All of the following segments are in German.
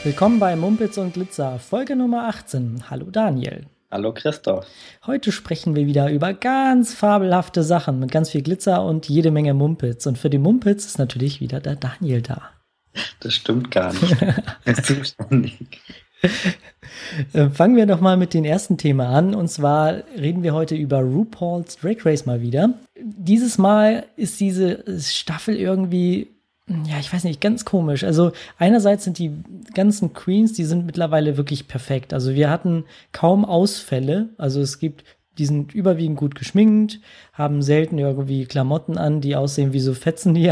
Willkommen bei Mumpitz und Glitzer, Folge Nummer 18. Hallo Daniel. Hallo Christoph. Heute sprechen wir wieder über ganz fabelhafte Sachen mit ganz viel Glitzer und jede Menge Mumpitz. Und für die Mumpitz ist natürlich wieder der Daniel da. Das stimmt gar nicht. Er ist zuständig. Fangen wir doch mal mit dem ersten Thema an. Und zwar reden wir heute über RuPaul's Drag Race mal wieder. Dieses Mal ist diese Staffel irgendwie, ja, ich weiß nicht, ganz komisch. Also einerseits sind die ganzen Queens, die sind mittlerweile wirklich perfekt. Also wir hatten kaum Ausfälle. Also die sind überwiegend gut geschminkt, haben selten irgendwie Klamotten an, die aussehen wie so Fetzen, die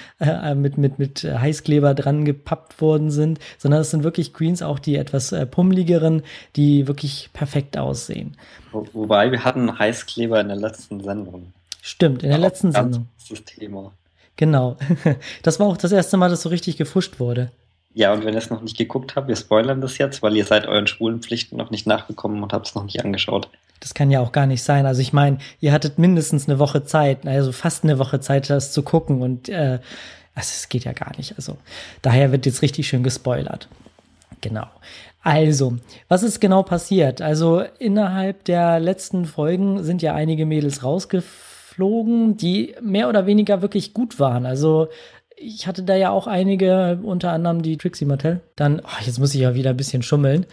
mit Heißkleber dran gepappt worden sind, sondern es sind wirklich Queens, auch die etwas pummeligeren, die wirklich perfekt aussehen. Wobei wir hatten Heißkleber in der letzten Sendung. Stimmt, in der letzten Sendung. Das ist das Thema. Genau. Das war auch das erste Mal, dass so richtig gefuscht wurde. Ja, und wenn ihr es noch nicht geguckt habt, wir spoilern das jetzt, weil ihr seid euren schwulen Pflichten noch nicht nachgekommen und habt es noch nicht angeschaut. Das kann ja auch gar nicht sein. Also ich meine, ihr hattet mindestens eine Woche Zeit, also fast eine Woche Zeit, das zu gucken. Und also es geht ja gar nicht. Also daher wird jetzt richtig schön gespoilert. Genau. Also, was ist genau passiert? Also innerhalb der letzten Folgen sind ja einige Mädels rausgeflogen, die mehr oder weniger wirklich gut waren. Also ich hatte da ja auch einige, unter anderem die Trixie Mattel. Dann, jetzt muss ich ja wieder ein bisschen schummeln.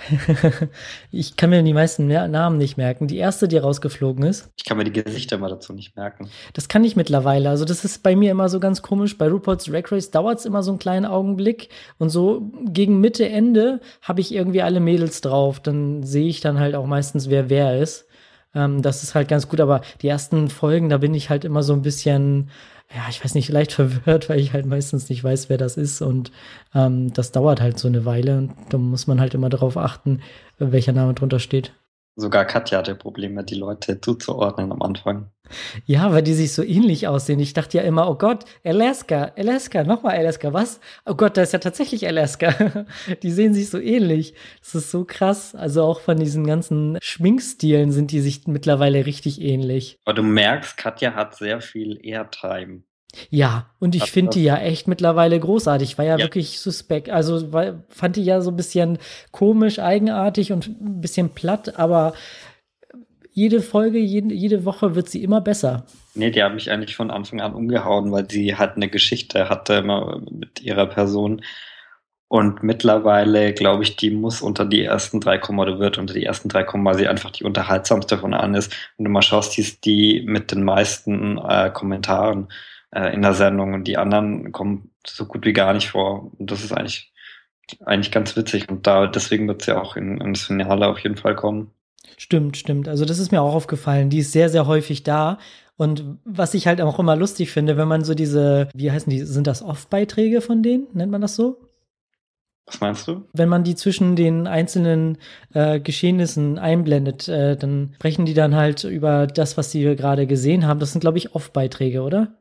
Ich kann mir die meisten Namen nicht merken. Die erste, die rausgeflogen ist. Ich kann mir die Gesichter mal dazu nicht merken. Das kann ich mittlerweile. Also das ist bei mir immer so ganz komisch. Bei RuPaul's Drag Race dauert es immer so einen kleinen Augenblick. Und so gegen Mitte, Ende habe ich irgendwie alle Mädels drauf. Dann sehe ich dann halt auch meistens, wer ist. Das ist halt ganz gut. Aber die ersten Folgen, da bin ich halt immer so ein bisschen, ja, ich weiß nicht, leicht verwirrt, weil ich halt meistens nicht weiß, wer das ist. Und das dauert halt so eine Weile. Und da muss man halt immer darauf achten, welcher Name drunter steht. Sogar Katja hatte Probleme, die Leute zuzuordnen am Anfang. Ja, weil die sich so ähnlich aussehen. Ich dachte ja immer, oh Gott, Alaska, nochmal Alaska, was? Oh Gott, da ist ja tatsächlich Alaska. Die sehen sich so ähnlich. Das ist so krass. Also auch von diesen ganzen Schminkstilen sind die sich mittlerweile richtig ähnlich. Aber du merkst, Katja hat sehr viel Airtime. Ja, und ich finde die ja echt mittlerweile großartig. Ich war ja wirklich suspekt. Also fand die ja so ein bisschen komisch, eigenartig und ein bisschen platt, aber jede Folge, jede Woche wird sie immer besser. Nee, die hat mich eigentlich von Anfang an umgehauen, weil sie halt eine Geschichte hatte immer mit ihrer Person. Und mittlerweile, glaube ich, die muss unter die ersten 3 kommen oder wird unter die ersten 3 kommen, weil sie einfach die unterhaltsamste von allen ist. Und du mal schaust, die ist die mit den meisten Kommentaren in der Sendung, und die anderen kommen so gut wie gar nicht vor. Und das ist eigentlich ganz witzig. Und deswegen wird sie auch in das Finale auf jeden Fall kommen. Stimmt. Also das ist mir auch aufgefallen. Die ist sehr, sehr häufig da. Und was ich halt auch immer lustig finde, wenn man so diese, wie heißen die, sind das Off-Beiträge von denen? Nennt man das so? Was meinst du? Wenn man die zwischen den einzelnen Geschehnissen einblendet, dann sprechen die dann halt über das, was sie gerade gesehen haben. Das sind, glaube ich, Off-Beiträge, oder?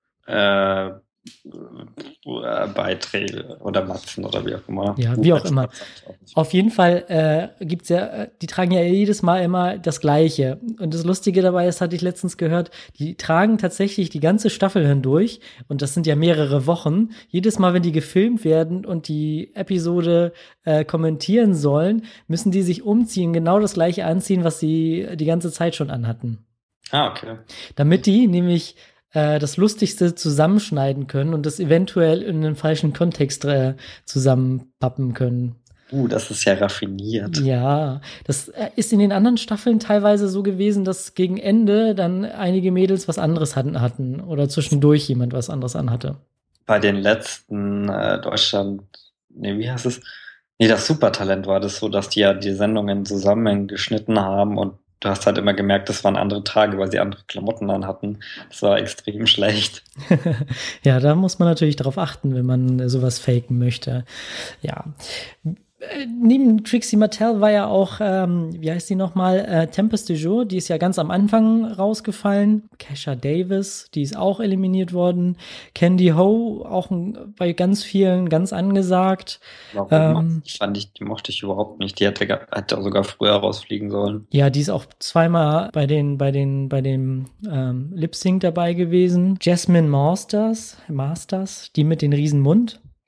Beiträge oder Matzen oder wie auch immer. Ja, wie auch immer. Auf jeden Fall gibt's ja, die tragen ja jedes Mal immer das Gleiche. Und das Lustige dabei ist, hatte ich letztens gehört, die tragen tatsächlich die ganze Staffel hindurch, und das sind ja mehrere Wochen. Jedes Mal, wenn die gefilmt werden und die Episode kommentieren sollen, müssen die sich umziehen, genau das Gleiche anziehen, was sie die ganze Zeit schon anhatten. Ah, okay. Damit die nämlich das Lustigste zusammenschneiden können und das eventuell in einen falschen Kontext zusammenpappen können. Das ist ja raffiniert. Ja, das ist in den anderen Staffeln teilweise so gewesen, dass gegen Ende dann einige Mädels was anderes hatten oder zwischendurch jemand was anderes anhatte. Bei den letzten wie heißt es? Nee, das Supertalent war das so, dass die ja die Sendungen zusammengeschnitten haben, und du hast halt immer gemerkt, das waren andere Tage, weil sie andere Klamotten anhatten. Das war extrem schlecht. Ja, da muss man natürlich darauf achten, wenn man sowas faken möchte. Ja. Neben Trixie Mattel war ja auch, wie heißt die nochmal, Tempest du Jour, die ist ja ganz am Anfang rausgefallen. Kesha Davis, die ist auch eliminiert worden. Candy Ho, auch bei ganz vielen ganz angesagt. Warum? Die mochte ich überhaupt nicht. Die hätte sogar früher rausfliegen sollen. Ja, die ist auch zweimal bei dem Lip-Sync dabei gewesen. Jasmine Masters, die mit den Riesenmund.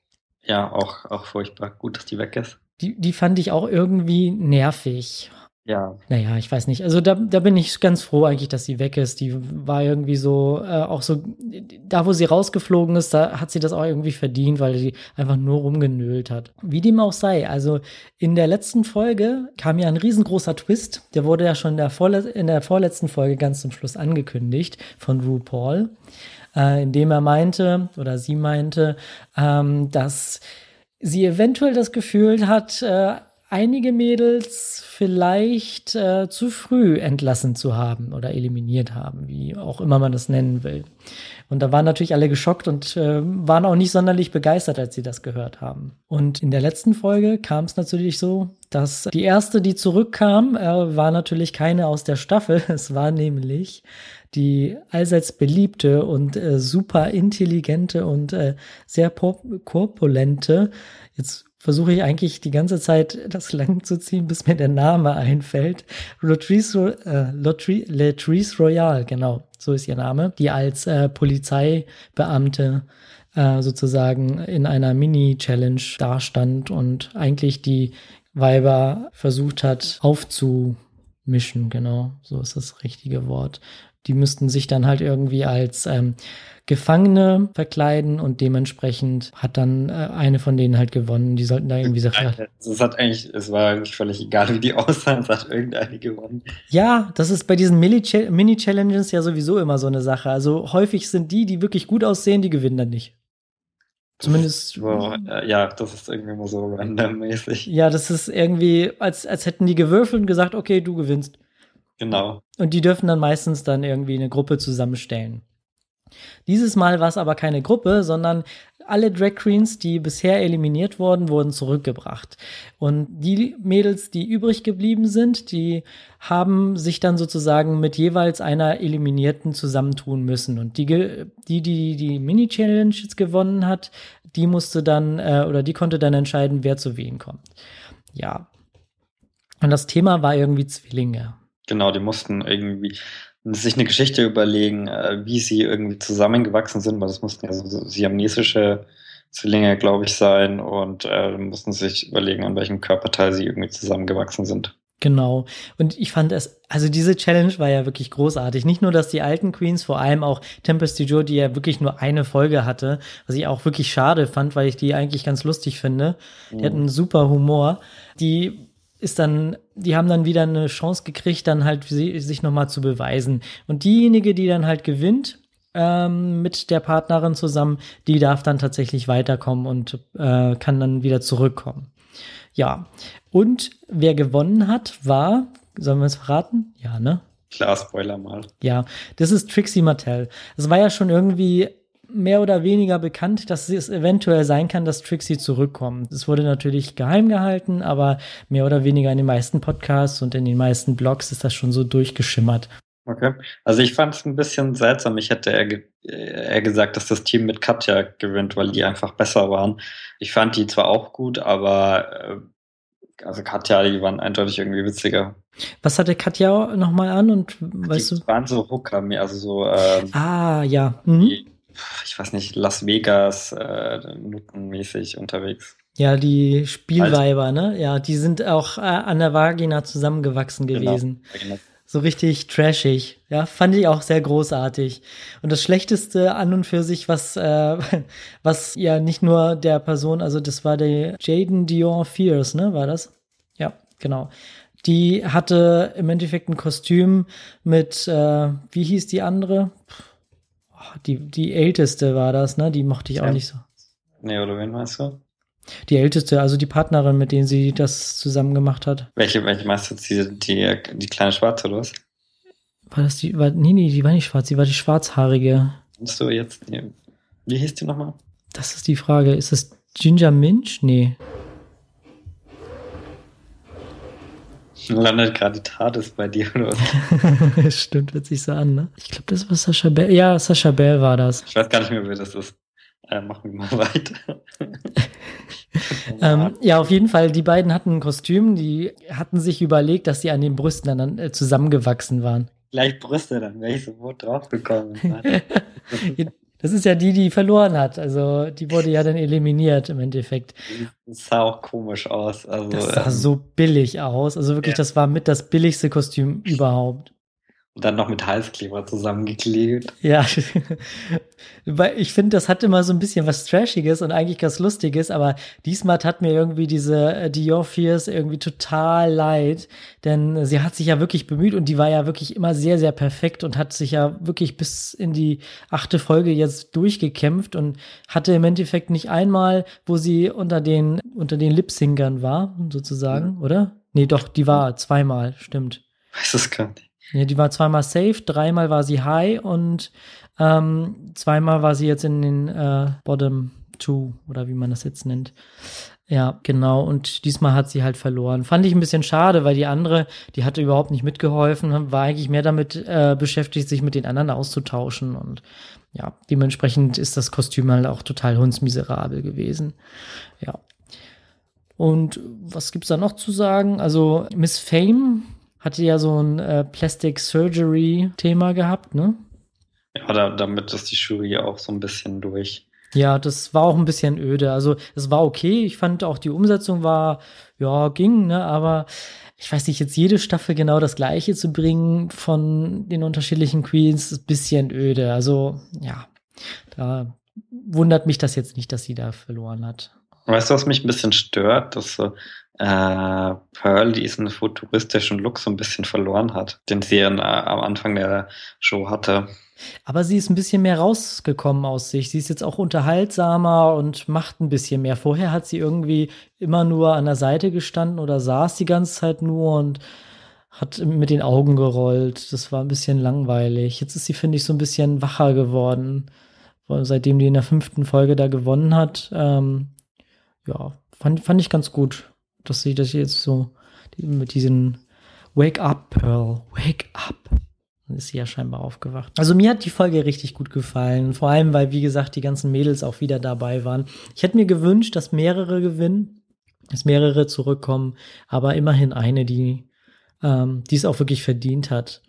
Ja, auch furchtbar. Gut, dass die weg ist. Die fand ich auch irgendwie nervig. Ja. Naja, ich weiß nicht. Also da bin ich ganz froh eigentlich, dass sie weg ist. Die war irgendwie so, auch so, da wo sie rausgeflogen ist, da hat sie das auch irgendwie verdient, weil sie einfach nur rumgenölt hat. Wie dem auch sei, also in der letzten Folge kam ja ein riesengroßer Twist. Der wurde ja schon in der vorletzten Folge ganz zum Schluss angekündigt von RuPaul, indem er meinte, oder sie meinte, dass sie eventuell das Gefühl hat, einige Mädels vielleicht zu früh entlassen zu haben oder eliminiert haben, wie auch immer man das nennen will. Und da waren natürlich alle geschockt und waren auch nicht sonderlich begeistert, als sie das gehört haben. Und in der letzten Folge kam es natürlich so, dass die erste, die zurückkam, war natürlich keine aus der Staffel. Es war nämlich die allseits beliebte und super intelligente und sehr korpulente, jetzt versuche ich eigentlich die ganze Zeit das lang zu ziehen, bis mir der Name einfällt. Latrice Royale, genau, so ist ihr Name, die als Polizeibeamte sozusagen in einer Mini-Challenge dastand und eigentlich die Weiber versucht hat aufzumischen, genau, so ist das richtige Wort. Die müssten sich dann halt irgendwie als Gefangene verkleiden und dementsprechend hat dann eine von denen halt gewonnen. Die sollten da irgendwie so. Es war eigentlich völlig egal, wie die aussahen, es hat irgendeine gewonnen. Ja, das ist bei diesen Mini-Challenges ja sowieso immer so eine Sache. Also häufig sind die wirklich gut aussehen, die gewinnen dann nicht. Zumindest. Ja, das ist irgendwie immer so randommäßig. Ja, das ist irgendwie, als hätten die gewürfelt und gesagt, okay, du gewinnst. Genau. Und die dürfen dann meistens dann irgendwie eine Gruppe zusammenstellen. Dieses Mal war es aber keine Gruppe, sondern alle Drag Queens, die bisher eliminiert wurden, wurden zurückgebracht. Und die Mädels, die übrig geblieben sind, die haben sich dann sozusagen mit jeweils einer Eliminierten zusammentun müssen. Und die Mini-Challenge jetzt gewonnen hat, die musste dann, oder die konnte dann entscheiden, wer zu wen kommt. Ja. Und das Thema war irgendwie Zwillinge. Genau, die mussten irgendwie sich eine Geschichte überlegen, wie sie irgendwie zusammengewachsen sind, weil das mussten ja so siamesische Zwillinge, glaube ich, sein und mussten sich überlegen, an welchem Körperteil sie irgendwie zusammengewachsen sind. Genau. Und ich fand also diese Challenge war ja wirklich großartig. Nicht nur, dass die alten Queens, vor allem auch Tempest DuJour, die ja wirklich nur eine Folge hatte, was ich auch wirklich schade fand, weil ich die eigentlich ganz lustig finde. Die hatten einen super Humor. Die haben dann wieder eine Chance gekriegt, dann halt sich nochmal zu beweisen. Und diejenige, die dann halt gewinnt, mit der Partnerin zusammen, die darf dann tatsächlich weiterkommen und kann dann wieder zurückkommen. Ja, und wer gewonnen hat, sollen wir es verraten? Ja, ne? Klar, Spoiler mal. Ja, das ist Trixie Mattel. Es war ja schon irgendwie mehr oder weniger bekannt, dass es eventuell sein kann, dass Trixie zurückkommt. Es wurde natürlich geheim gehalten, aber mehr oder weniger in den meisten Podcasts und in den meisten Blogs ist das schon so durchgeschimmert. Okay, also ich fand es ein bisschen seltsam. Ich hätte eher gesagt, dass das Team mit Katja gewinnt, weil die einfach besser waren. Ich fand die zwar auch gut, aber also Katja, die waren eindeutig irgendwie witziger. Was hatte Katja nochmal an und weißt du? Die waren so Hooker, also so ja. Ich weiß nicht, Las Vegas nuttenmäßig unterwegs. Ja, die Spielweiber, ne? Ja, die sind auch an der Vagina zusammengewachsen gewesen. Genau. So richtig trashig. Ja, fand ich auch sehr großartig. Und das Schlechteste an und für sich, was ja nicht nur der Person, also das war der Jaden Dior Fierce, ne? War das? Ja, genau. Die hatte im Endeffekt ein Kostüm mit, wie hieß die andere? Die älteste war das, ne? Die mochte ich auch nicht so. Nee, oder wen meinst du? Die älteste, also die Partnerin, mit denen sie das zusammen gemacht hat. Welche meinst du? Die kleine Schwarze, oder was? War das die? Nee, die war nicht schwarz, die war die schwarzhaarige. Meinst du jetzt? Wie hieß die nochmal? Das ist die Frage. Ist das Ginger Minch? Nee. Landet gerade die TARDIS bei dir, oder was? Stimmt, hört sich so an, ne? Ich glaube, das war Sascha Bell. Ja, Sascha Bell war das. Ich weiß gar nicht mehr, wer das ist. Machen wir mal weiter. Ja, auf jeden Fall, die beiden hatten ein Kostüm, die hatten sich überlegt, dass sie an den Brüsten dann zusammengewachsen waren. Gleich Brüste, dann wäre ich sofort draufgekommen. Das ist ja die verloren hat. Also die wurde ja dann eliminiert im Endeffekt. Das sah auch komisch aus. Also, Das sah so billig aus. Also wirklich, das war mit das billigste Kostüm überhaupt. und dann noch mit Heißkleber zusammengeklebt. Ja, weil ich finde, das hat immer so ein bisschen was Trashiges und eigentlich ganz Lustiges, aber diesmal tat mir irgendwie diese Dior Fierce irgendwie total leid, denn sie hat sich ja wirklich bemüht und die war ja wirklich immer sehr, sehr perfekt und hat sich ja wirklich bis in die 8. Folge jetzt durchgekämpft und hatte im Endeffekt nicht einmal, wo sie unter den Lip-Syncern war, sozusagen, oder? Nee, doch, die war zweimal, stimmt. Weiß es gar nicht. Ja, die war zweimal safe, 3-mal war sie high und 2-mal war sie jetzt in den Bottom 2 oder wie man das jetzt nennt. Ja, genau. Und diesmal hat sie halt verloren. Fand ich ein bisschen schade, weil die andere, die hatte überhaupt nicht mitgeholfen, war eigentlich mehr damit beschäftigt, sich mit den anderen auszutauschen. Und ja, dementsprechend ist das Kostüm halt auch total hundsmiserabel gewesen. Ja. Und was gibt's da noch zu sagen? Also Miss Fame hatte ja so ein Plastic Surgery Thema gehabt, ne? Ja, damit ist die Jury auch so ein bisschen durch. Ja, das war auch ein bisschen öde. Also, es war okay. Ich fand auch die Umsetzung war, ja, ging, ne? Aber ich weiß nicht, jetzt jede Staffel genau das Gleiche zu bringen von den unterschiedlichen Queens, ist ein bisschen öde. Also, ja, da wundert mich das jetzt nicht, dass sie da verloren hat. Weißt du, was mich ein bisschen stört? Dass so Pearl diesen futuristischen Look so ein bisschen verloren hat, den sie am Anfang der Show hatte. Aber sie ist ein bisschen mehr rausgekommen aus sich. Sie ist jetzt auch unterhaltsamer und macht ein bisschen mehr. Vorher hat sie irgendwie immer nur an der Seite gestanden oder saß die ganze Zeit nur und hat mit den Augen gerollt. Das war ein bisschen langweilig. Jetzt ist sie, finde ich, so ein bisschen wacher geworden. Seitdem die in der 5. Folge da gewonnen hat. Ja, fand ich ganz gut, dass sie das jetzt so mit diesen Wake up, Pearl, wake up. Dann ist sie ja scheinbar aufgewacht. Also mir hat die Folge richtig gut gefallen. Vor allem, weil, wie gesagt, die ganzen Mädels auch wieder dabei waren. Ich hätte mir gewünscht, dass mehrere gewinnen, dass mehrere zurückkommen, aber immerhin eine, die es auch wirklich verdient hat.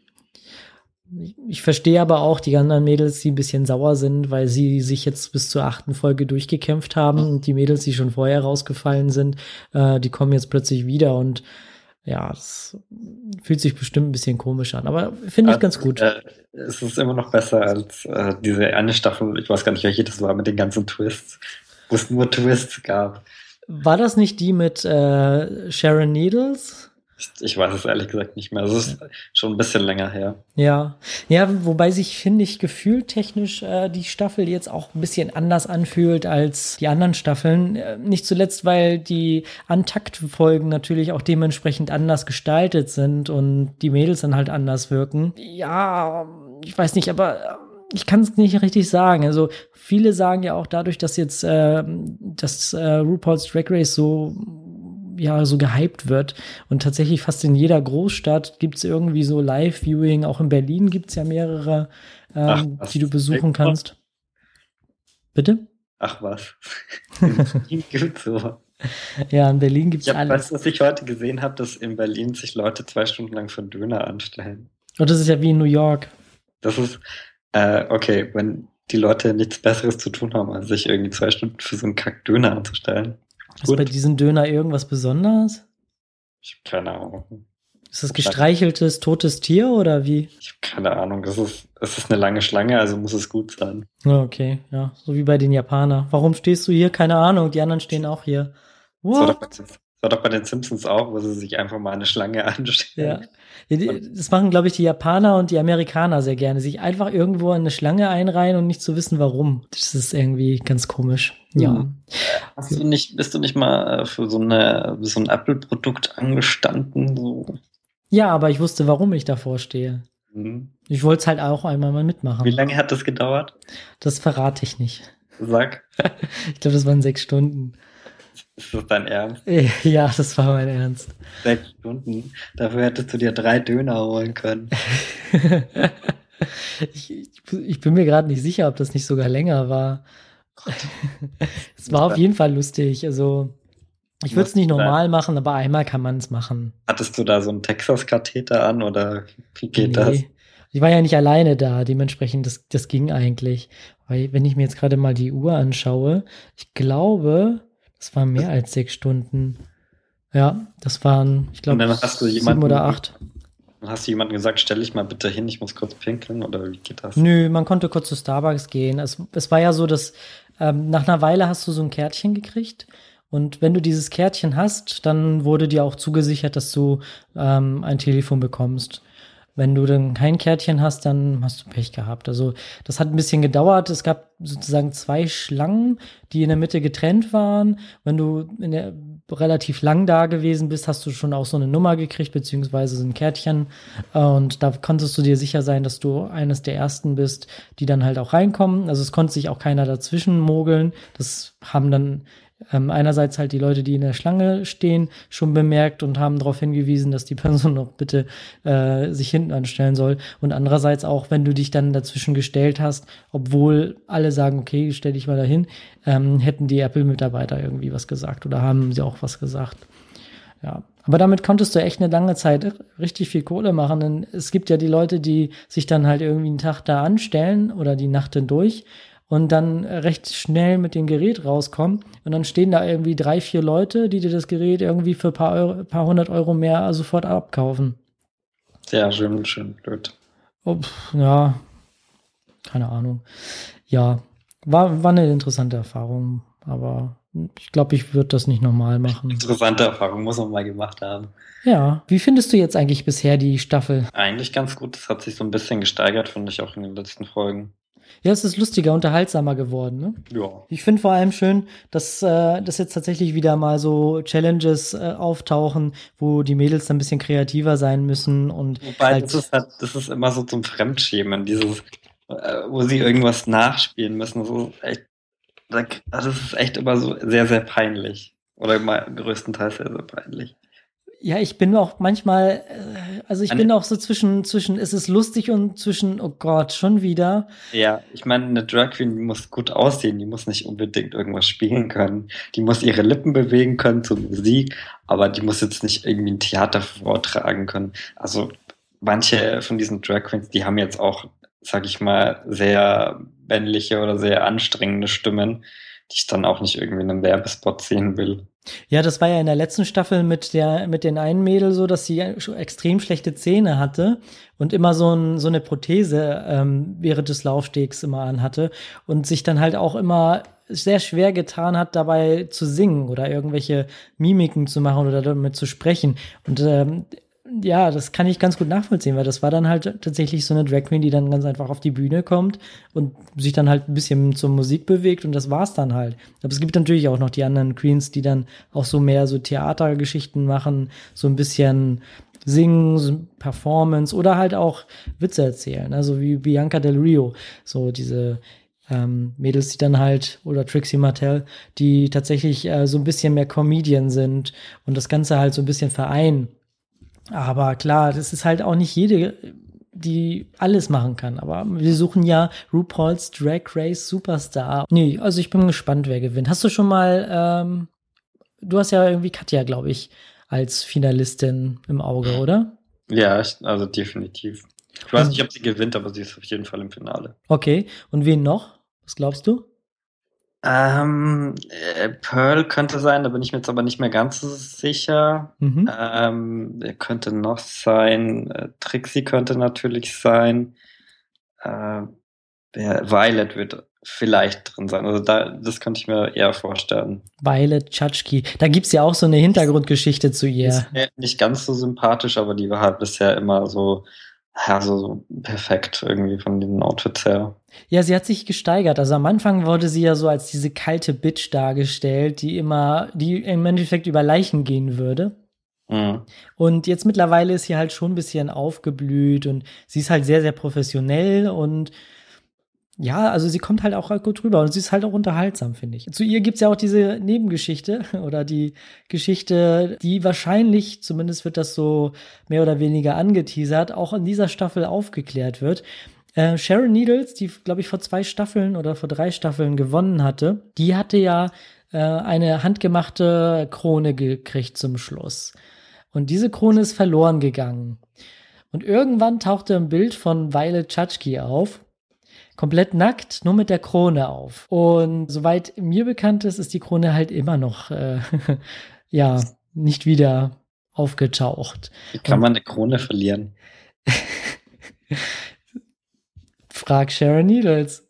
Ich verstehe aber auch die anderen Mädels, die ein bisschen sauer sind, weil sie sich jetzt bis zur 8. Folge durchgekämpft haben. Und die Mädels, die schon vorher rausgefallen sind, die kommen jetzt plötzlich wieder und ja, das fühlt sich bestimmt ein bisschen komisch an, aber finde ich ganz gut. Es ist immer noch besser als diese eine Staffel, ich weiß gar nicht, welche das war, mit den ganzen Twists, wo es nur Twists gab. War das nicht die mit Sharon Needles? Ich weiß es ehrlich gesagt nicht mehr. Es ist schon ein bisschen länger her. Ja, wobei sich, finde ich, gefühltechnisch die Staffel jetzt auch ein bisschen anders anfühlt als die anderen Staffeln. Nicht zuletzt, weil die Antakt-Folgen natürlich auch dementsprechend anders gestaltet sind und die Mädels dann halt anders wirken. Ja, ich weiß nicht, aber ich kann es nicht richtig sagen. Also viele sagen ja auch dadurch, dass jetzt RuPaul's Drag Race so gehypt wird. Und tatsächlich fast in jeder Großstadt gibt's irgendwie so Live-Viewing. Auch in Berlin gibt's ja mehrere, die du besuchen kannst. Bitte? Ach was. In Berlin gibt's so. Ja, in Berlin gibt's alles. Weißt du, was ich heute gesehen habe, dass in Berlin sich Leute 2 Stunden lang für einen Döner anstellen? Und das ist ja wie in New York. Das ist, okay, wenn die Leute nichts Besseres zu tun haben, als sich irgendwie 2 Stunden für so einen Kack-Döner anzustellen. Ist bei diesem Döner irgendwas Besonderes? Ich habe keine Ahnung. Ist das gestreicheltes, totes Tier oder wie? Ich habe keine Ahnung. Es ist eine lange Schlange, also muss es gut sein. Okay, ja, so wie bei den Japanern. Warum stehst du hier? Keine Ahnung, die anderen stehen auch hier. Das war doch bei den Simpsons auch, wo sie sich einfach mal eine Schlange anstellen. Ja, das machen, glaube ich, die Japaner und die Amerikaner sehr gerne. Sich einfach irgendwo in eine Schlange einreihen und nicht zu wissen, warum. Das ist irgendwie ganz komisch. Ja. Bist du nicht mal für so ein Apple-Produkt angestanden? So? Ja, aber ich wusste, warum ich davor stehe. Mhm. Ich wollte es halt auch einmal mal mitmachen. Wie lange hat das gedauert? Das verrate ich nicht. Sag. Ich glaube, das waren 6 Stunden. Ist das dein Ernst? Ja, das war mein Ernst. 6 Stunden? Dafür hättest du dir 3 Döner holen können. Ich bin mir gerade nicht sicher, ob das nicht sogar länger war. Es war auf jeden Fall lustig. Also, ich würde es nicht normal machen, aber einmal kann man es machen. Hattest du da so einen Texas-Katheter an oder wie geht das? Ich war ja nicht alleine da, dementsprechend, das ging eigentlich. Weil, wenn ich mir jetzt gerade mal die Uhr anschaue, ich glaube, das waren mehr als 6 Stunden. Ja, das waren, ich Und glaube, dann hast du 7 oder 8. Dann hast du jemandem gesagt, stell dich mal bitte hin, ich muss kurz pinkeln, oder wie geht das? Nö, man konnte kurz zu Starbucks gehen. Es war ja so, dass nach einer Weile hast du so ein Kärtchen gekriegt. Und wenn du dieses Kärtchen hast, dann wurde dir auch zugesichert, dass du ein Telefon bekommst. Wenn du dann kein Kärtchen hast, dann hast du Pech gehabt. Also das hat ein bisschen gedauert. Es gab sozusagen 2 Schlangen, die in der Mitte getrennt waren. Wenn du relativ lang da gewesen bist, hast du schon auch so eine Nummer gekriegt, beziehungsweise so ein Kärtchen. Und da konntest du dir sicher sein, dass du eines der Ersten bist, die dann halt auch reinkommen. Also es konnte sich auch keiner dazwischen mogeln. Das haben dann einerseits halt die Leute, die in der Schlange stehen, schon bemerkt und haben darauf hingewiesen, dass die Person noch bitte sich hinten anstellen soll. Und andererseits auch, wenn du dich dann dazwischen gestellt hast, obwohl alle sagen, okay, stell dich mal dahin, hätten die Apple-Mitarbeiter irgendwie was gesagt oder haben sie auch was gesagt. Ja, aber damit konntest du echt eine lange Zeit richtig viel Kohle machen, denn es gibt ja die Leute, die sich dann halt irgendwie einen Tag da anstellen oder die Nacht hindurch und dann recht schnell mit dem Gerät rauskommen und dann stehen da irgendwie 3, 4 Leute, die dir das Gerät irgendwie für ein paar 100 € mehr sofort abkaufen. Ja, schön blöd. Ja, keine Ahnung. Ja, war eine interessante Erfahrung, aber ich glaube, ich würde das nicht nochmal machen. Interessante Erfahrung, muss man mal gemacht haben. Ja, wie findest du jetzt eigentlich bisher die Staffel? Eigentlich ganz gut, das hat sich so ein bisschen gesteigert, finde ich auch in den letzten Folgen. Ja, es ist lustiger, unterhaltsamer geworden, ne? Ja. Ich finde vor allem schön, dass jetzt tatsächlich wieder mal so Challenges auftauchen, wo die Mädels dann ein bisschen kreativer sein müssen und Wobei, das ist immer so zum Fremdschämen, wo sie irgendwas nachspielen müssen. Das ist echt immer so sehr, sehr peinlich. Oder mal größtenteils sehr, sehr peinlich. ja, ich bin auch manchmal, bin auch so zwischen, ist es lustig und zwischen, oh Gott, schon wieder. Ja, ich meine, eine Drag Queen, die muss gut aussehen, die muss nicht unbedingt irgendwas spielen können. Die muss ihre Lippen bewegen können zur Musik, aber die muss jetzt nicht irgendwie ein Theater vortragen können. Also manche von diesen Drag Queens, die haben jetzt auch, sag ich mal, sehr männliche oder sehr anstrengende Stimmen, die ich dann auch nicht irgendwie in einem Werbespot sehen will. Ja, das war ja in der letzten Staffel mit den einen Mädel so, dass sie schon extrem schlechte Zähne hatte und immer so eine Prothese während des Laufstegs immer anhatte und sich dann halt auch immer sehr schwer getan hat, dabei zu singen oder irgendwelche Mimiken zu machen oder damit zu sprechen. Und ja, das kann ich ganz gut nachvollziehen, weil das war dann halt tatsächlich so eine Drag Queen, die dann ganz einfach auf die Bühne kommt und sich dann halt ein bisschen zur Musik bewegt und das war's dann halt. Aber es gibt natürlich auch noch die anderen Queens, die dann auch so mehr so Theatergeschichten machen, so ein bisschen singen, so Performance oder halt auch Witze erzählen, also wie Bianca Del Rio, so diese Mädels, die dann halt, oder Trixie Mattel, die tatsächlich so ein bisschen mehr Comedian sind und das Ganze halt so ein bisschen vereinen. Aber klar, das ist halt auch nicht jede, die alles machen kann. Aber wir suchen ja RuPaul's Drag Race Superstar. Nee, also ich bin gespannt, wer gewinnt. Hast du schon mal, du hast ja irgendwie Katja, glaube ich, als Finalistin im Auge, oder? Ja, also definitiv. Ich weiß nicht, ob sie gewinnt, aber sie ist auf jeden Fall im Finale. Okay, und wen noch? Was glaubst du? Pearl könnte sein, da bin ich mir jetzt aber nicht mehr ganz so sicher. Wer könnte noch sein? Trixie könnte natürlich sein. Violet wird vielleicht drin sein. Also das könnte ich mir eher vorstellen. Violet Chachki. Da gibt's ja auch so eine Hintergrundgeschichte zu ihr. Ist mir nicht ganz so sympathisch, aber die war halt bisher immer so, ja, so perfekt irgendwie von den Outfits her. Ja, sie hat sich gesteigert. Also am Anfang wurde sie ja so als diese kalte Bitch dargestellt, die im Endeffekt über Leichen gehen würde. Mhm. Und jetzt mittlerweile ist sie halt schon ein bisschen aufgeblüht und sie ist halt sehr, sehr professionell und ja, also sie kommt halt auch gut rüber und sie ist halt auch unterhaltsam, finde ich. Zu ihr gibt's ja auch diese Nebengeschichte oder die Geschichte, die wahrscheinlich, zumindest wird das so mehr oder weniger angeteasert, auch in dieser Staffel aufgeklärt wird. Sharon Needles, die, glaube ich, vor 2 Staffeln oder vor 3 Staffeln gewonnen hatte, die hatte ja eine handgemachte Krone gekriegt zum Schluss. Und diese Krone ist verloren gegangen. Und irgendwann tauchte ein Bild von Violet Chachki auf, komplett nackt, nur mit der Krone auf. Und soweit mir bekannt ist die Krone halt immer noch, ja, nicht wieder aufgetaucht. Wie kann man eine Krone verlieren? Frag Sharon Needles.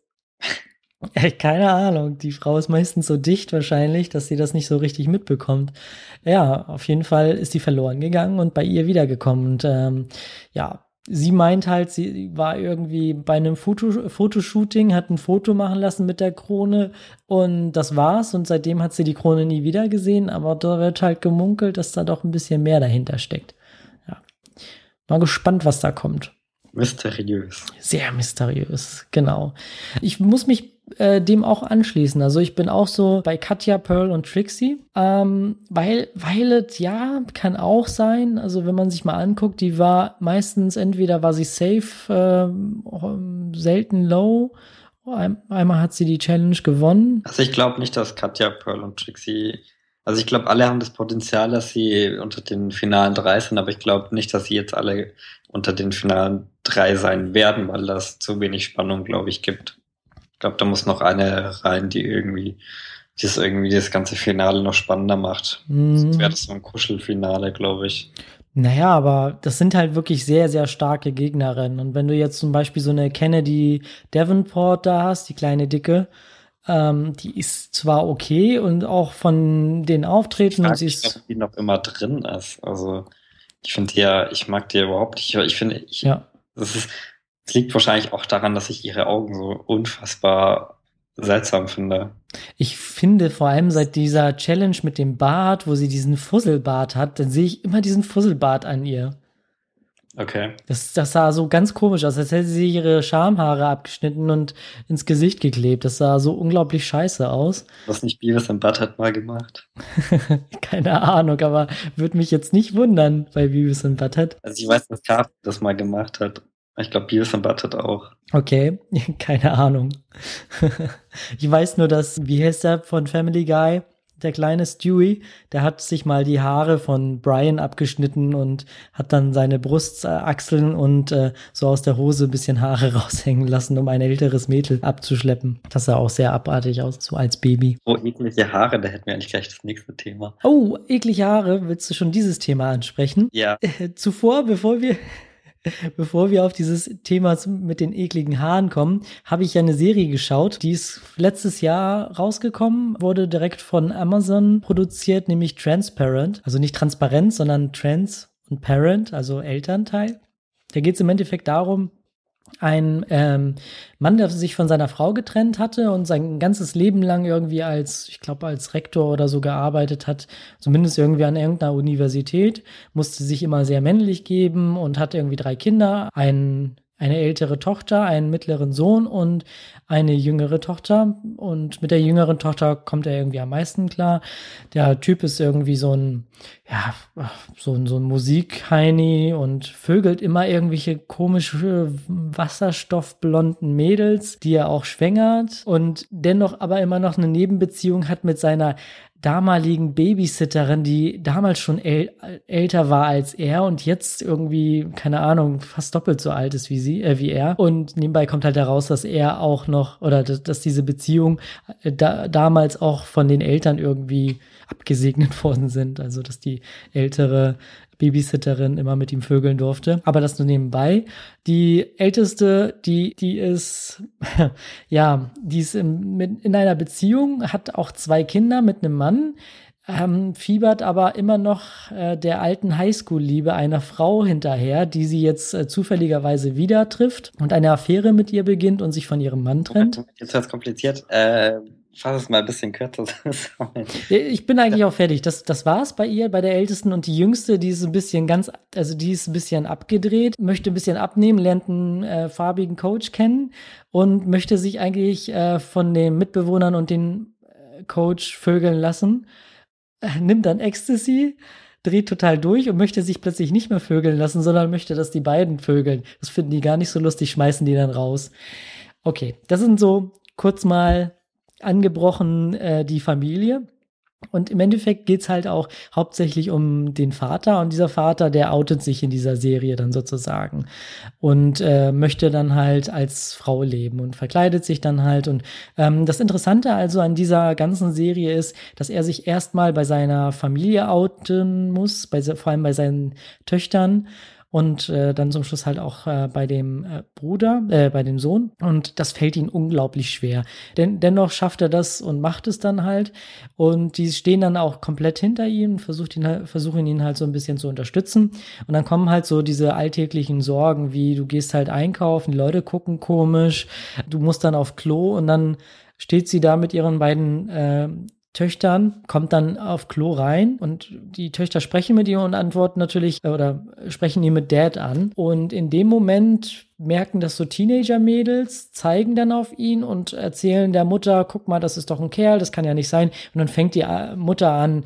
Keine Ahnung. Die Frau ist meistens so dicht wahrscheinlich, dass sie das nicht so richtig mitbekommt. Ja, auf jeden Fall ist die verloren gegangen und bei ihr wiedergekommen. Und ja, sie meint halt, sie war irgendwie bei einem Fotoshooting, hat ein Foto machen lassen mit der Krone und das war's. Und seitdem hat sie die Krone nie wieder gesehen. Aber da wird halt gemunkelt, dass da doch ein bisschen mehr dahinter steckt. Ja. Mal gespannt, was da kommt. Mysteriös. Sehr mysteriös, genau. Ich muss mich dem auch anschließen. Also ich bin auch so bei Katja, Pearl und Trixie. Weil Violet, ja, kann auch sein. Also wenn man sich mal anguckt, die war meistens, entweder war sie safe, selten low. Einmal hat sie die Challenge gewonnen. Also ich glaube nicht, dass Katja, Pearl und Trixie, also ich glaube, alle haben das Potenzial, dass sie unter den finalen 3 sind, aber ich glaube nicht, dass sie jetzt alle unter den finalen 3 sein werden, weil das zu wenig Spannung, glaube ich, gibt. Ich glaube, da muss noch eine rein, die irgendwie das ganze Finale noch spannender macht. Sonst wäre das so ein Kuschelfinale, glaube ich. Naja, aber das sind halt wirklich sehr, sehr starke Gegnerinnen. Und wenn du jetzt zum Beispiel so eine Kennedy Davenport da hast, die kleine Dicke, die ist zwar okay und auch von den Auftreten und sie ist. Ich glaube, die noch immer drin ist. Also ich mag die ja überhaupt nicht. Ich finde, es liegt wahrscheinlich auch daran, dass ich ihre Augen so unfassbar seltsam finde. Ich finde vor allem seit dieser Challenge mit dem Bart, wo sie diesen Fusselbart hat, dann sehe ich immer diesen Fusselbart an ihr. Okay. Das sah so ganz komisch aus, als hätte sie ihre Schamhaare abgeschnitten und ins Gesicht geklebt. Das sah so unglaublich scheiße aus. Was nicht Beavis and Butthead mal gemacht? Keine Ahnung, aber würde mich jetzt nicht wundern bei Beavis and Butthead. Also ich weiß, dass Carsten das mal gemacht hat. Ich glaube, Beavis and Butthead auch. Okay, keine Ahnung. Ich weiß nur, dass, wie heißt der von Family Guy? Der kleine Stewie, der hat sich mal die Haare von Brian abgeschnitten und hat dann seine Brustachseln und so aus der Hose ein bisschen Haare raushängen lassen, um ein älteres Mädel abzuschleppen. Das sah auch sehr abartig aus, so als Baby. Oh, eklige Haare, da hätten wir eigentlich gleich das nächste Thema. Oh, eklige Haare, willst du schon dieses Thema ansprechen? Ja. Zuvor, bevor wir auf dieses Thema mit den ekligen Haaren kommen, habe ich ja eine Serie geschaut, die ist letztes Jahr rausgekommen, wurde direkt von Amazon produziert, nämlich Transparent. Also nicht transparent, sondern Trans und Parent, also Elternteil. Da geht es im Endeffekt darum, ein Mann, der sich von seiner Frau getrennt hatte und sein ganzes Leben lang irgendwie als Rektor oder so gearbeitet hat, zumindest irgendwie an irgendeiner Universität, musste sich immer sehr männlich geben und hatte irgendwie 3 Kinder, eine ältere Tochter, einen mittleren Sohn und eine jüngere Tochter. Und mit der jüngeren Tochter kommt er irgendwie am meisten klar. Der Typ ist irgendwie so ein Musikheini und vögelt immer irgendwelche komische wasserstoffblonden Mädels, die er auch schwängert und dennoch aber immer noch eine Nebenbeziehung hat mit seiner damaligen Babysitterin, die damals schon älter war als er und jetzt irgendwie, keine Ahnung, fast doppelt so alt ist wie er. Und nebenbei kommt halt heraus, dass er auch noch, oder dass diese Beziehung damals auch von den Eltern irgendwie abgesegnet worden sind. Also, dass die ältere Babysitterin immer mit ihm vögeln durfte. Aber das nur nebenbei. Die älteste, die ist, die ist in einer Beziehung, hat auch 2 Kinder mit einem Mann, fiebert aber immer noch der alten Highschool-Liebe einer Frau hinterher, die sie jetzt zufälligerweise wieder trifft und eine Affäre mit ihr beginnt und sich von ihrem Mann trennt. Jetzt wird's kompliziert. Fass es mal ein bisschen kürzer. Ich bin eigentlich auch fertig. Das war's bei ihr, bei der Ältesten. Und die Jüngste, die ist ein bisschen abgedreht, möchte ein bisschen abnehmen, lernt einen farbigen Coach kennen und möchte sich eigentlich von den Mitbewohnern und den Coach vögeln lassen. Nimmt dann Ecstasy, dreht total durch und möchte sich plötzlich nicht mehr vögeln lassen, sondern möchte, dass die beiden vögeln. Das finden die gar nicht so lustig, schmeißen die dann raus. Okay, das sind so kurz mal angebrochen die Familie. Und im Endeffekt geht's halt auch hauptsächlich um den Vater. Und dieser Vater, der outet sich in dieser Serie dann sozusagen und möchte dann halt als Frau leben und verkleidet sich dann halt. Und das Interessante also an dieser ganzen Serie ist, dass er sich erstmal bei seiner Familie outen muss, vor allem bei seinen Töchtern. Und dann zum Schluss halt auch bei dem bei dem Sohn. Und das fällt ihm unglaublich schwer. Dennoch schafft er das und macht es dann halt. Und die stehen dann auch komplett hinter ihm, versuchen ihn halt so ein bisschen zu unterstützen. Und dann kommen halt so diese alltäglichen Sorgen, wie du gehst halt einkaufen, die Leute gucken komisch, du musst dann auf Klo und dann steht sie da mit ihren beiden Töchtern, kommt dann auf Klo rein und die Töchter sprechen mit ihm und antworten natürlich oder sprechen ihn mit Dad an. Und in dem Moment merken das so Teenager-Mädels, zeigen dann auf ihn und erzählen der Mutter, guck mal, das ist doch ein Kerl, das kann ja nicht sein. Und dann fängt die Mutter an,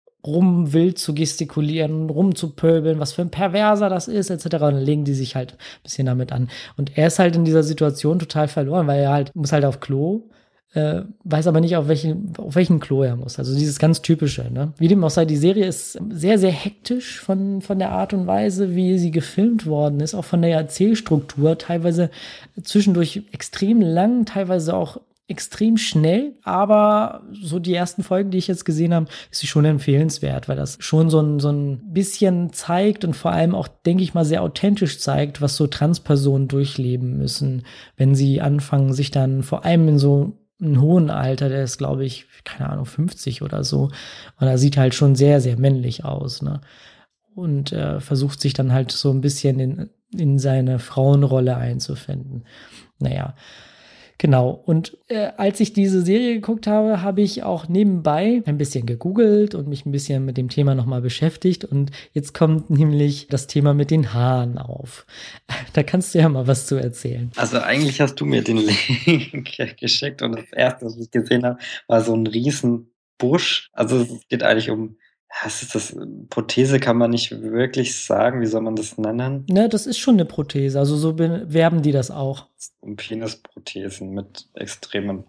wild zu gestikulieren, rumzupöbeln, was für ein Perverser das ist, etc. Und dann legen die sich halt ein bisschen damit an. Und er ist halt in dieser Situation total verloren, weil er halt muss halt auf Klo, weiß aber nicht, auf welchen Klo er muss. Also dieses ganz Typische, ne? Wie dem auch sei, die Serie ist sehr, sehr hektisch von der Art und Weise, wie sie gefilmt worden ist, auch von der Erzählstruktur, teilweise zwischendurch extrem lang, teilweise auch extrem schnell, aber so die ersten Folgen, die ich jetzt gesehen habe, ist sie schon empfehlenswert, weil das schon so ein bisschen zeigt und vor allem auch, denke ich mal, sehr authentisch zeigt, was so Transpersonen durchleben müssen, wenn sie anfangen, sich dann vor allem in so einem hohen Alter, der ist, glaube ich, keine Ahnung, 50 oder so, und er sieht halt schon sehr, sehr männlich aus, ne? Und versucht sich dann halt so ein bisschen in seine Frauenrolle einzufinden. Naja, genau. Und als ich diese Serie geguckt habe, habe ich auch nebenbei ein bisschen gegoogelt und mich ein bisschen mit dem Thema nochmal beschäftigt. Und jetzt kommt nämlich das Thema mit den Haaren auf. Da kannst du ja mal was zu erzählen. Also eigentlich hast du mir den Link geschickt und das erste, was ich gesehen habe, war so ein riesen Busch. Also es geht eigentlich um, was ist das? Prothese kann man nicht wirklich sagen. Wie soll man das nennen? Ne, das ist schon eine Prothese. Also so bewerben die das auch. Um Penisprothesen mit extremer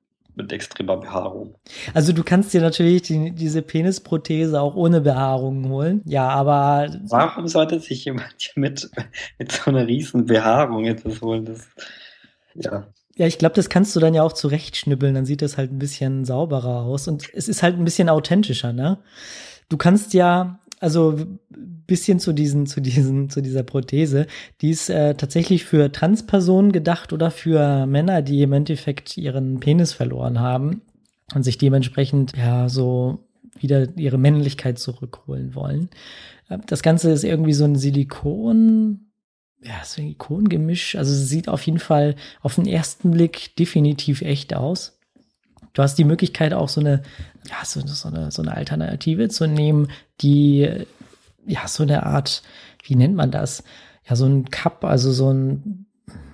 Behaarung. Also du kannst dir natürlich diese Penisprothese auch ohne Behaarung holen. Ja, aber Warum sollte sich jemand mit so einer riesen Behaarung etwas holen? Das, ja. Ja, ich glaube, das kannst du dann ja auch zurechtschnibbeln, dann sieht das halt ein bisschen sauberer aus und es ist halt ein bisschen authentischer, ne? Du kannst ja, also ein bisschen zu dieser Prothese, die ist tatsächlich für Transpersonen gedacht oder für Männer, die im Endeffekt ihren Penis verloren haben und sich dementsprechend ja so wieder ihre Männlichkeit zurückholen wollen. Das Ganze ist irgendwie so ein Silikongemisch. Also es sieht auf jeden Fall auf den ersten Blick definitiv echt aus. Du hast die Möglichkeit auch so eine Alternative zu nehmen, die ja so eine Art, wie nennt man das? Ja, so ein Cup, also so ein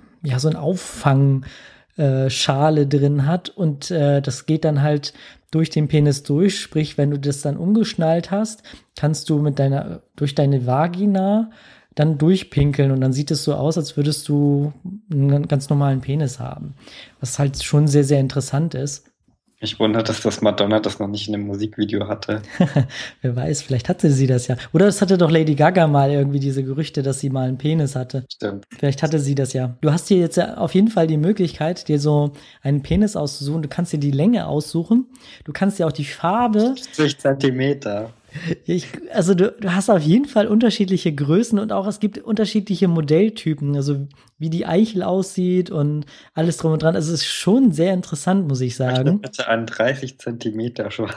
Auffangschale drin hat und das geht dann halt durch den Penis durch, sprich, wenn du das dann umgeschnallt hast, kannst du durch deine Vagina dann durchpinkeln und dann sieht es so aus, als würdest du einen ganz normalen Penis haben. Was halt schon sehr, sehr interessant ist. Ich wundere, dass das Madonna das noch nicht in einem Musikvideo hatte. Wer weiß, vielleicht hatte sie das ja. Oder es hatte doch Lady Gaga mal irgendwie diese Gerüchte, dass sie mal einen Penis hatte. Stimmt. Vielleicht hatte sie das ja. Du hast hier jetzt ja auf jeden Fall die Möglichkeit, dir so einen Penis auszusuchen. Du kannst dir die Länge aussuchen. Du kannst dir auch die Farbe. 50 Zentimeter. Also du hast auf jeden Fall unterschiedliche Größen und auch es gibt unterschiedliche Modelltypen, also wie die Eichel aussieht und alles drum und dran. Also es ist schon sehr interessant, muss ich sagen. Ich hätte einen 30 Zentimeter Schwanz.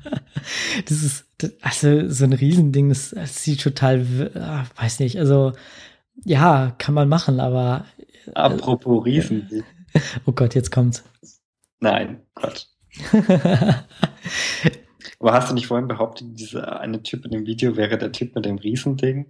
Also so ein Riesending, das sieht total, weiß nicht, also ja, kann man machen, aber Apropos Riesending. Oh Gott, jetzt kommt's. Nein, Quatsch. Aber hast du nicht vorhin behauptet, dieser eine Typ in dem Video wäre der Typ mit dem Riesending?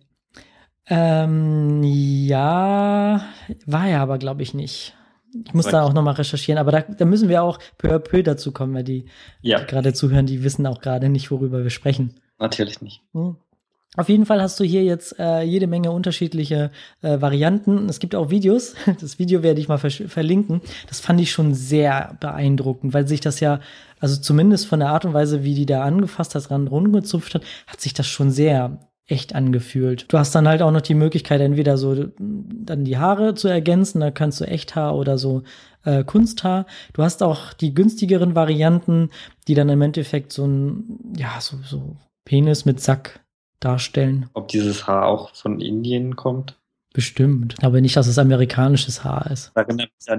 Ja, war er aber, glaube ich, nicht. Ich muss da auch nochmal recherchieren, aber da müssen wir auch peu à peu dazu kommen, weil die gerade zuhören, die wissen auch gerade nicht, worüber wir sprechen. Natürlich nicht. Auf jeden Fall hast du hier jetzt jede Menge unterschiedliche Varianten. Es gibt auch Videos. Das Video werde ich mal verlinken. Das fand ich schon sehr beeindruckend, weil sich das ja, also zumindest von der Art und Weise, wie die da angefasst hat, rumgezupft hat sich das schon sehr echt angefühlt. Du hast dann halt auch noch die Möglichkeit, entweder so dann die Haare zu ergänzen, da kannst du Echthaar oder so Kunsthaar. Du hast auch die günstigeren Varianten, die dann im Endeffekt so ein, ja, so Penis mit Sack darstellen. Ob dieses Haar auch von Indien kommt? Bestimmt. Aber nicht, dass es amerikanisches Haar ist. Da erinnert mich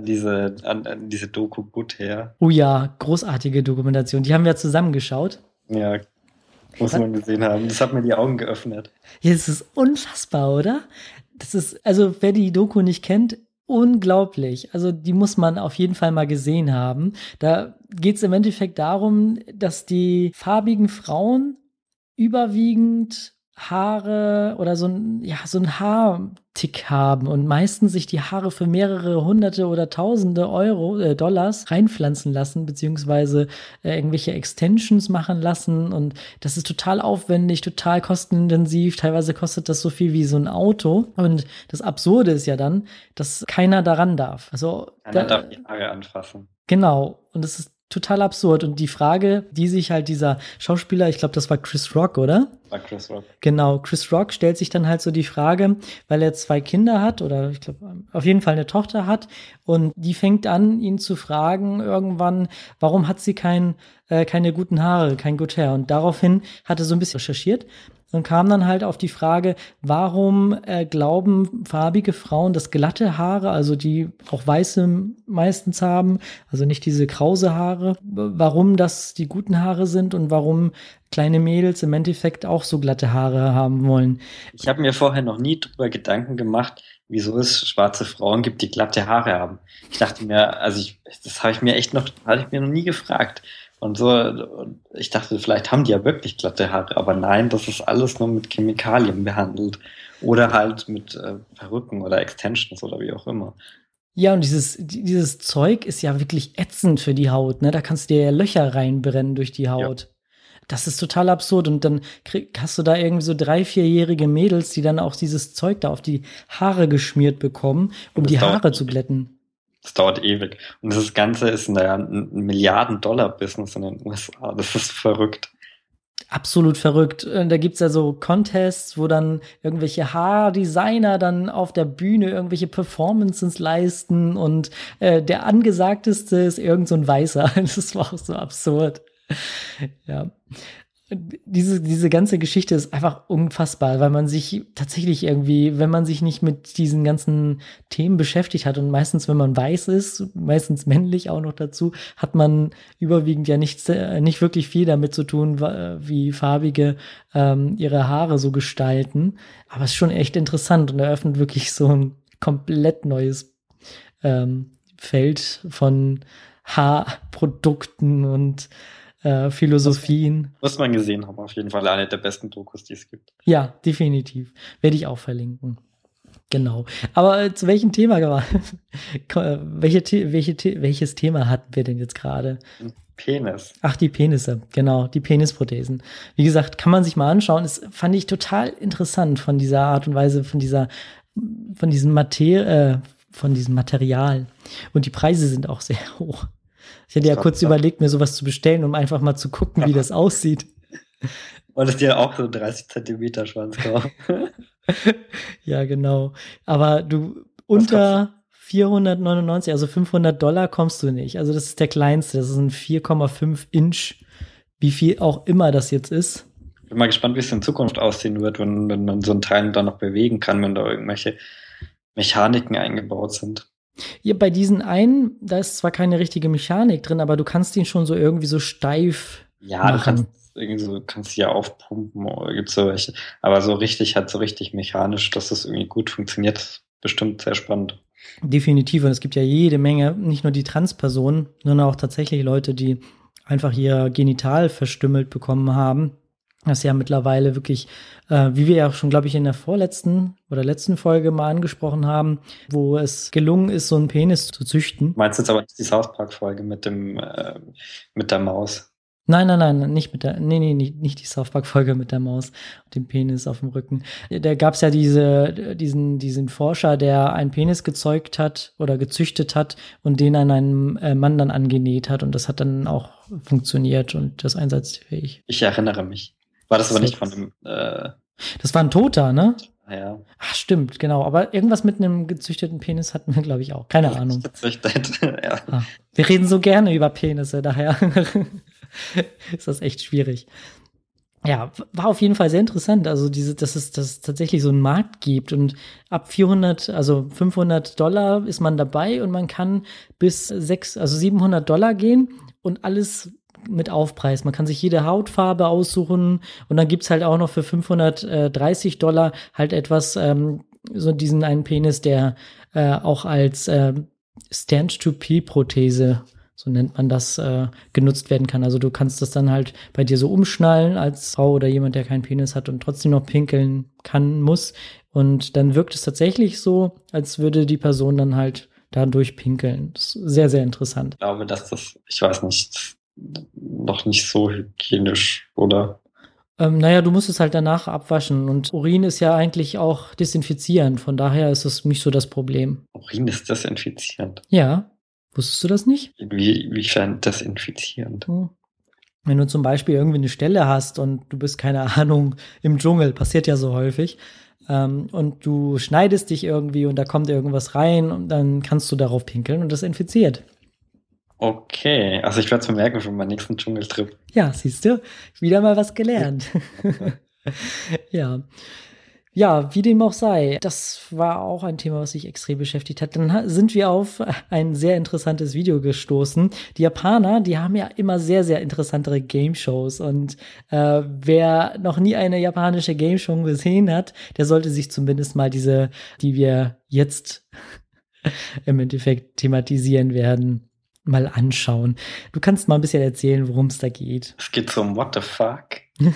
an diese Doku Butter. Oh ja, großartige Dokumentation. Die haben wir zusammengeschaut. Ja, muss man gesehen haben. Das hat mir die Augen geöffnet. Ja, es ist unfassbar, oder? Das ist, also wer die Doku nicht kennt, unglaublich. Also die muss man auf jeden Fall mal gesehen haben. Da geht es im Endeffekt darum, dass die farbigen Frauen überwiegend Haare oder so ein Haartick haben und meistens sich die Haare für mehrere Hunderte oder Tausende Dollars reinpflanzen lassen, beziehungsweise irgendwelche Extensions machen lassen, und das ist total aufwendig, total kostenintensiv, teilweise kostet das so viel wie so ein Auto, und das Absurde ist ja dann, dass keiner daran darf. Also Keiner darf die Haare anfassen. Genau, und das ist total absurd. Und die Frage, die sich halt dieser Schauspieler, ich glaube, das war Chris Rock, oder? War Chris Rock. Genau, Chris Rock stellt sich dann halt so die Frage, weil er 2 Kinder hat, oder ich glaube, auf jeden Fall eine Tochter hat, und die fängt an, ihn zu fragen irgendwann, warum hat sie keine guten Haare, kein Good Hair? Und daraufhin hat er so ein bisschen recherchiert und kam dann halt auf die Frage, warum glauben farbige Frauen, dass glatte Haare, also die auch weiße meistens haben, also nicht diese krause Haare, warum das die guten Haare sind und warum kleine Mädels im Endeffekt auch so glatte Haare haben wollen. Ich habe mir vorher noch nie drüber Gedanken gemacht, wieso es schwarze Frauen gibt, die glatte Haare haben. Ich dachte mir, das habe ich mir noch nie gefragt. Und so, ich dachte, vielleicht haben die ja wirklich glatte Haare, aber nein, das ist alles nur mit Chemikalien behandelt. Oder halt mit Perücken oder Extensions oder wie auch immer. Ja, und dieses Zeug ist ja wirklich ätzend für die Haut, ne? Da kannst du dir ja Löcher reinbrennen durch die Haut. Ja. Das ist total absurd. Und dann hast du da irgendwie so 3-, 4-jährige Mädels, die dann auch dieses Zeug da auf die Haare geschmiert bekommen, um die Haare zu glätten. Das dauert ewig. Und das Ganze ist ein Milliarden-Dollar-Business in den USA. Das ist verrückt. Absolut verrückt. Da gibt's ja so Contests, wo dann irgendwelche Haardesigner dann auf der Bühne irgendwelche Performances leisten, und der angesagteste ist irgend so ein Weißer. Das war auch so absurd. Ja. Diese ganze Geschichte ist einfach unfassbar, weil man sich tatsächlich irgendwie, wenn man sich nicht mit diesen ganzen Themen beschäftigt hat, und meistens, wenn man weiß ist, meistens männlich auch noch dazu, hat man überwiegend ja nicht wirklich viel damit zu tun, wie Farbige ihre Haare so gestalten. Aber es ist schon echt interessant und eröffnet wirklich so ein komplett neues Feld von Haarprodukten und Philosophien. Muss man gesehen haben, auf jeden Fall eine der besten Dokus, die es gibt. Ja, definitiv. Werde ich auch verlinken. Genau. Aber zu welchem Thema? Welches Thema hatten wir denn jetzt gerade? Penis. Ach, die Penisse. Genau, die Penisprothesen. Wie gesagt, kann man sich mal anschauen. Das fand ich total interessant von dieser Art und Weise, von diesem Material. Und die Preise sind auch sehr hoch. Ich hätte ja kurz überlegt, mir sowas zu bestellen, um einfach mal zu gucken, wie das aussieht. Wolltest dir auch so 30 Zentimeter Schwanz kaufen? Ja, genau. Aber du unter 499, also $500 kommst du nicht. Also das ist der kleinste. Das ist ein 4,5 Inch, wie viel auch immer das jetzt ist. Ich bin mal gespannt, wie es in Zukunft aussehen wird, wenn man so ein Teil dann noch bewegen kann, wenn da irgendwelche Mechaniken eingebaut sind. Ja, bei diesen einen, da ist zwar keine richtige Mechanik drin, aber du kannst ihn schon so irgendwie so steif machen. Du kannst ja aufpumpen oder gibt's so welche. Aber so richtig mechanisch, dass das irgendwie gut funktioniert, ist bestimmt sehr spannend. Definitiv. Und es gibt ja jede Menge, nicht nur die Transpersonen, sondern auch tatsächlich Leute, die einfach ihr Genital verstümmelt bekommen haben. Das ist ja mittlerweile wirklich, wie wir ja schon, glaube ich, in der vorletzten oder letzten Folge mal angesprochen haben, wo es gelungen ist, so einen Penis zu züchten. Meinst du jetzt aber die South Park-Folge mit der Maus? Nein, nicht mit der, nee, nicht die South Park-Folge mit der Maus und dem Penis auf dem Rücken. Da gab's ja diesen Forscher, der einen Penis gezeugt hat oder gezüchtet hat und den an einen Mann dann angenäht hat und das hat dann auch funktioniert und das einsatzfähig. Ich erinnere mich. War das aber nicht von dem, Das war ein Toter, ne? ja. Ach, stimmt, genau. Aber irgendwas mit einem gezüchteten Penis hatten wir, glaube ich, auch. Keine Ahnung. Gezüchtet, ja. Wir reden so gerne über Penisse, daher ist das echt schwierig. Ja, war auf jeden Fall sehr interessant. Also dass es tatsächlich so einen Markt gibt und ab 400, also $500 ist man dabei und man kann bis 700 Dollar gehen und alles mit Aufpreis. Man kann sich jede Hautfarbe aussuchen und dann gibt's halt auch noch für $530 halt etwas, so diesen einen Penis, der auch als Stand-to-Pee-Prothese, so nennt man das, genutzt werden kann. Also du kannst das dann halt bei dir so umschnallen als Frau oder jemand, der keinen Penis hat und trotzdem noch pinkeln muss. Und dann wirkt es tatsächlich so, als würde die Person dann halt dadurch pinkeln. Das ist sehr, sehr interessant. Ich glaube, dass das, ich weiß nicht, noch nicht so hygienisch, oder? Naja, du musst es halt danach abwaschen und Urin ist ja eigentlich auch desinfizierend. Von daher ist es nicht so das Problem. Urin ist desinfizierend. Ja. Wusstest du das nicht? Inwiefern desinfizierend? Wenn du zum Beispiel irgendwie eine Stelle hast und du bist, keine Ahnung, im Dschungel, passiert ja so häufig, und du schneidest dich irgendwie und da kommt irgendwas rein und dann kannst du darauf pinkeln und das infiziert. Okay, also ich werde es mir merken für meinen nächsten Dschungeltrip. Ja, siehst du, wieder mal was gelernt. Ja. Ja, wie dem auch sei, das war auch ein Thema, was sich extrem beschäftigt hat. Dann sind wir auf ein sehr interessantes Video gestoßen. Die Japaner, die haben ja immer sehr, sehr interessantere Game-Shows und wer noch nie eine japanische Game-Show gesehen hat, der sollte sich zumindest mal diese, die wir jetzt im Endeffekt thematisieren werden, mal anschauen. Du kannst mal ein bisschen erzählen, worum es da geht. Es geht so um What the fuck?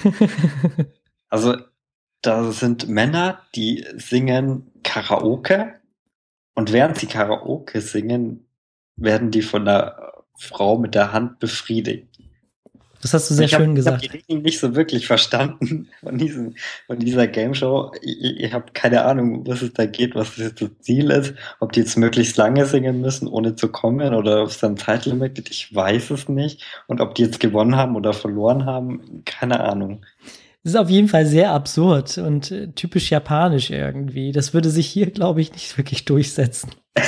Also da sind Männer, die singen Karaoke und während sie Karaoke singen, werden die von der Frau mit der Hand befriedigt. Das hast du sehr schön gesagt. Ich habe die Regeln nicht so wirklich verstanden von dieser Gameshow. Ich habe keine Ahnung, was es da geht, was das Ziel ist. Ob die jetzt möglichst lange singen müssen, ohne zu kommen, oder ob es dann Zeitlimit gibt, ich weiß es nicht. Und ob die jetzt gewonnen haben oder verloren haben, keine Ahnung. Das ist auf jeden Fall sehr absurd und typisch japanisch irgendwie. Das würde sich hier, glaube ich, nicht wirklich durchsetzen.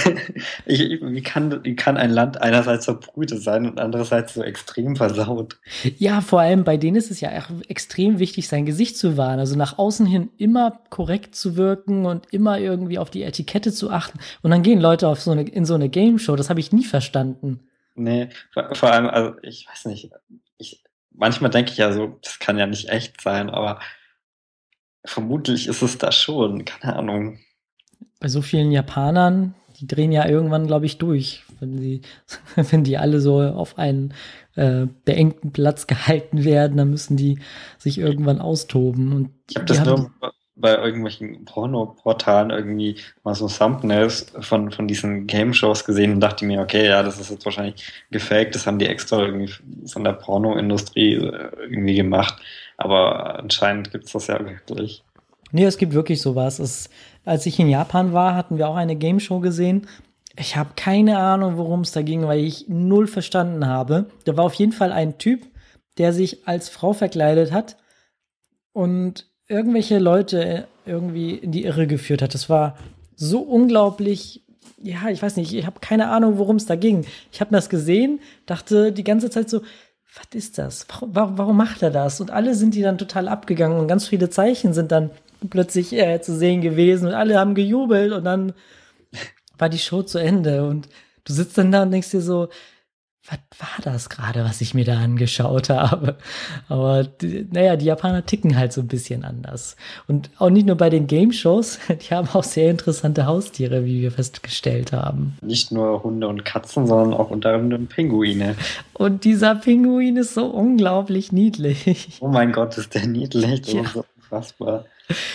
Wie kann ein Land einerseits so brüde sein und andererseits so extrem versaut? Ja, vor allem bei denen ist es ja extrem wichtig, sein Gesicht zu wahren. Also nach außen hin immer korrekt zu wirken und immer irgendwie auf die Etikette zu achten. Und dann gehen Leute in so eine Game-Show. Das habe ich nie verstanden. Nee, vor allem, also ich weiß nicht, manchmal denke ich ja so, das kann ja nicht echt sein, aber vermutlich ist es das schon, keine Ahnung. Bei so vielen Japanern, die drehen ja irgendwann, glaube ich, durch, wenn die alle so auf einen beengten Platz gehalten werden, dann müssen die sich irgendwann austoben. Und ich habe das nur bei irgendwelchen Pornoportalen irgendwie mal so Thumbnails von diesen Game-Shows gesehen und dachte mir, okay, ja, das ist jetzt wahrscheinlich gefaked, das haben die extra irgendwie von der Pornoindustrie irgendwie gemacht, aber anscheinend gibt's das ja wirklich. Nee, es gibt wirklich sowas. Als ich in Japan war, hatten wir auch eine Game-Show gesehen. Ich habe keine Ahnung, worum es da ging, weil ich null verstanden habe. Da war auf jeden Fall ein Typ, der sich als Frau verkleidet hat und irgendwelche Leute irgendwie in die Irre geführt hat. Das war so unglaublich, ja, ich weiß nicht, ich habe keine Ahnung, worum es da ging. Ich habe das gesehen, dachte die ganze Zeit so, was ist das? Warum macht er das? Und alle sind die dann total abgegangen und ganz viele Zeichen sind dann plötzlich zu sehen gewesen und alle haben gejubelt und dann war die Show zu Ende und du sitzt dann da und denkst dir so, was war das gerade, was ich mir da angeschaut habe? Aber die Japaner ticken halt so ein bisschen anders. Und auch nicht nur bei den Game-Shows, die haben auch sehr interessante Haustiere, wie wir festgestellt haben. Nicht nur Hunde und Katzen, sondern auch unter anderem Pinguine. Und dieser Pinguin ist so unglaublich niedlich. Oh mein Gott, ist der niedlich. Das ist so unfassbar.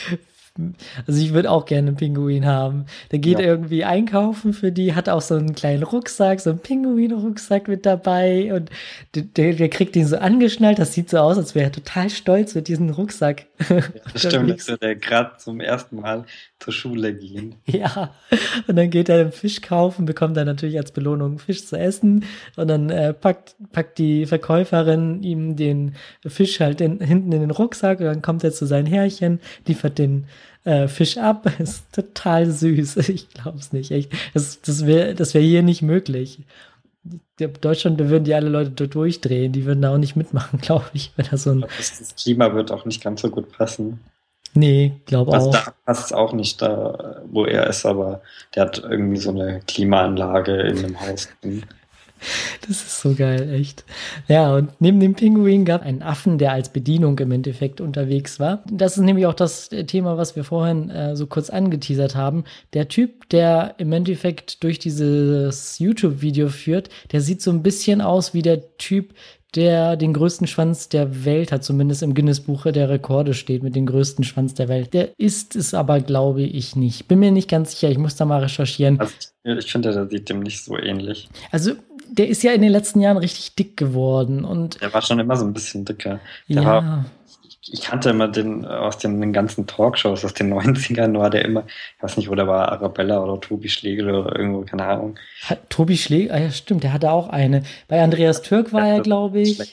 Also ich würde auch gerne einen Pinguin haben. Der geht Ja. irgendwie einkaufen für die, hat auch so einen kleinen Rucksack, so einen Pinguin-Rucksack mit dabei und der kriegt ihn so angeschnallt. Das sieht so aus, als wäre er total stolz mit diesem Rucksack. Das stimmt, dass der gerade zum ersten Mal zur Schule gehen. Ja, und dann geht er den Fisch kaufen, bekommt dann natürlich als Belohnung Fisch zu essen und dann packt die Verkäuferin ihm den Fisch halt hinten in den Rucksack und dann kommt er zu seinen Härchen, liefert den Fisch ab. Ist total süß. Ich glaube es nicht. Echt. Das wär hier nicht möglich. In Deutschland, da würden die alle Leute dort durchdrehen. Die würden da auch nicht mitmachen, glaube ich, wenn da so ein. Das Klima wird auch nicht ganz so gut passen. Nee, glaube Also auch. da passt es auch nicht da, wo er ist, aber der hat irgendwie so eine Klimaanlage in einem Haus drin. Das ist so geil, echt. Ja, und neben dem Pinguin gab es einen Affen, der als Bedienung im Endeffekt unterwegs war. Das ist nämlich auch das Thema, was wir vorhin so kurz angeteasert haben. Der Typ, der im Endeffekt durch dieses YouTube-Video führt, der sieht so ein bisschen aus wie der Typ, der den größten Schwanz der Welt hat, zumindest im Guinness-Buch der Rekorde steht mit dem größten Schwanz der Welt. Der ist es aber, glaube ich, nicht. Bin mir nicht ganz sicher, ich muss da mal recherchieren. Also ich finde, der sieht dem nicht so ähnlich. Also, der ist ja in den letzten Jahren richtig dick geworden und Der war schon immer so ein bisschen dicker. ja, Ich kannte immer den aus den ganzen Talkshows aus den 90ern, war der immer, ich weiß nicht, wo der war, Arabella oder Tobi Schlegel oder irgendwo, keine Ahnung. Tobi Schläger, ja stimmt, der hatte auch eine. Bei Andreas Türk war er, glaube ich.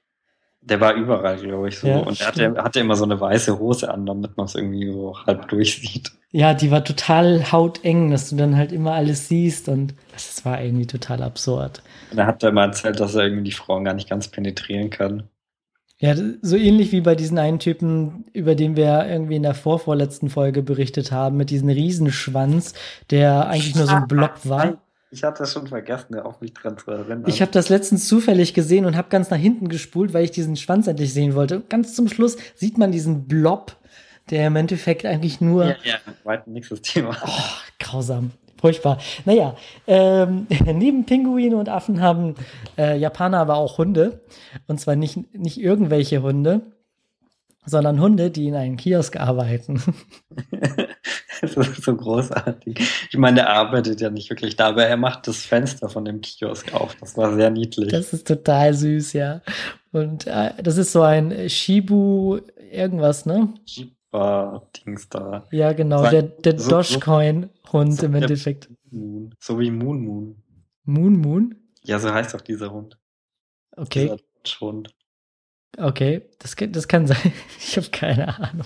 Der war überall, glaube ich, so. Ja, Und er stimmt. hatte immer so eine weiße Hose an, damit man es irgendwie so halb durchsieht. Ja, die war total hauteng, dass du dann halt immer alles siehst und das war irgendwie total absurd. Und er hat immer erzählt, dass er irgendwie die Frauen gar nicht ganz penetrieren kann. Ja, so ähnlich wie bei diesen einen Typen, über den wir irgendwie in der vorvorletzten Folge berichtet haben, mit diesem Riesenschwanz, der eigentlich nur so ein Blob war. Ich hatte es schon vergessen, auf mich dran zu erinnern. Ich habe das letztens zufällig gesehen und habe ganz nach hinten gespult, weil ich diesen Schwanz endlich sehen wollte. Und ganz zum Schluss sieht man diesen Blob, der im Endeffekt eigentlich nur. Ja, weiter nächstes Thema. Oh, grausam. Furchtbar. Naja, neben Pinguine und Affen haben Japaner aber auch Hunde. Und zwar nicht irgendwelche Hunde, sondern Hunde, die in einem Kiosk arbeiten. Das ist so großartig. Ich meine, der arbeitet ja nicht wirklich da, aber er macht das Fenster von dem Kiosk auf. Das war sehr niedlich. Das ist total süß, ja. Und das ist so ein Shibu irgendwas, ne? Shiba-Dings da. Ja, genau, Sag- der so- Dogecoin-Hund so im der Endeffekt. Moon. So wie Moon Moon. Moon? Ja, so heißt auch dieser Hund. Okay, Dieser Hund. okay, das kann sein. Ich habe keine Ahnung.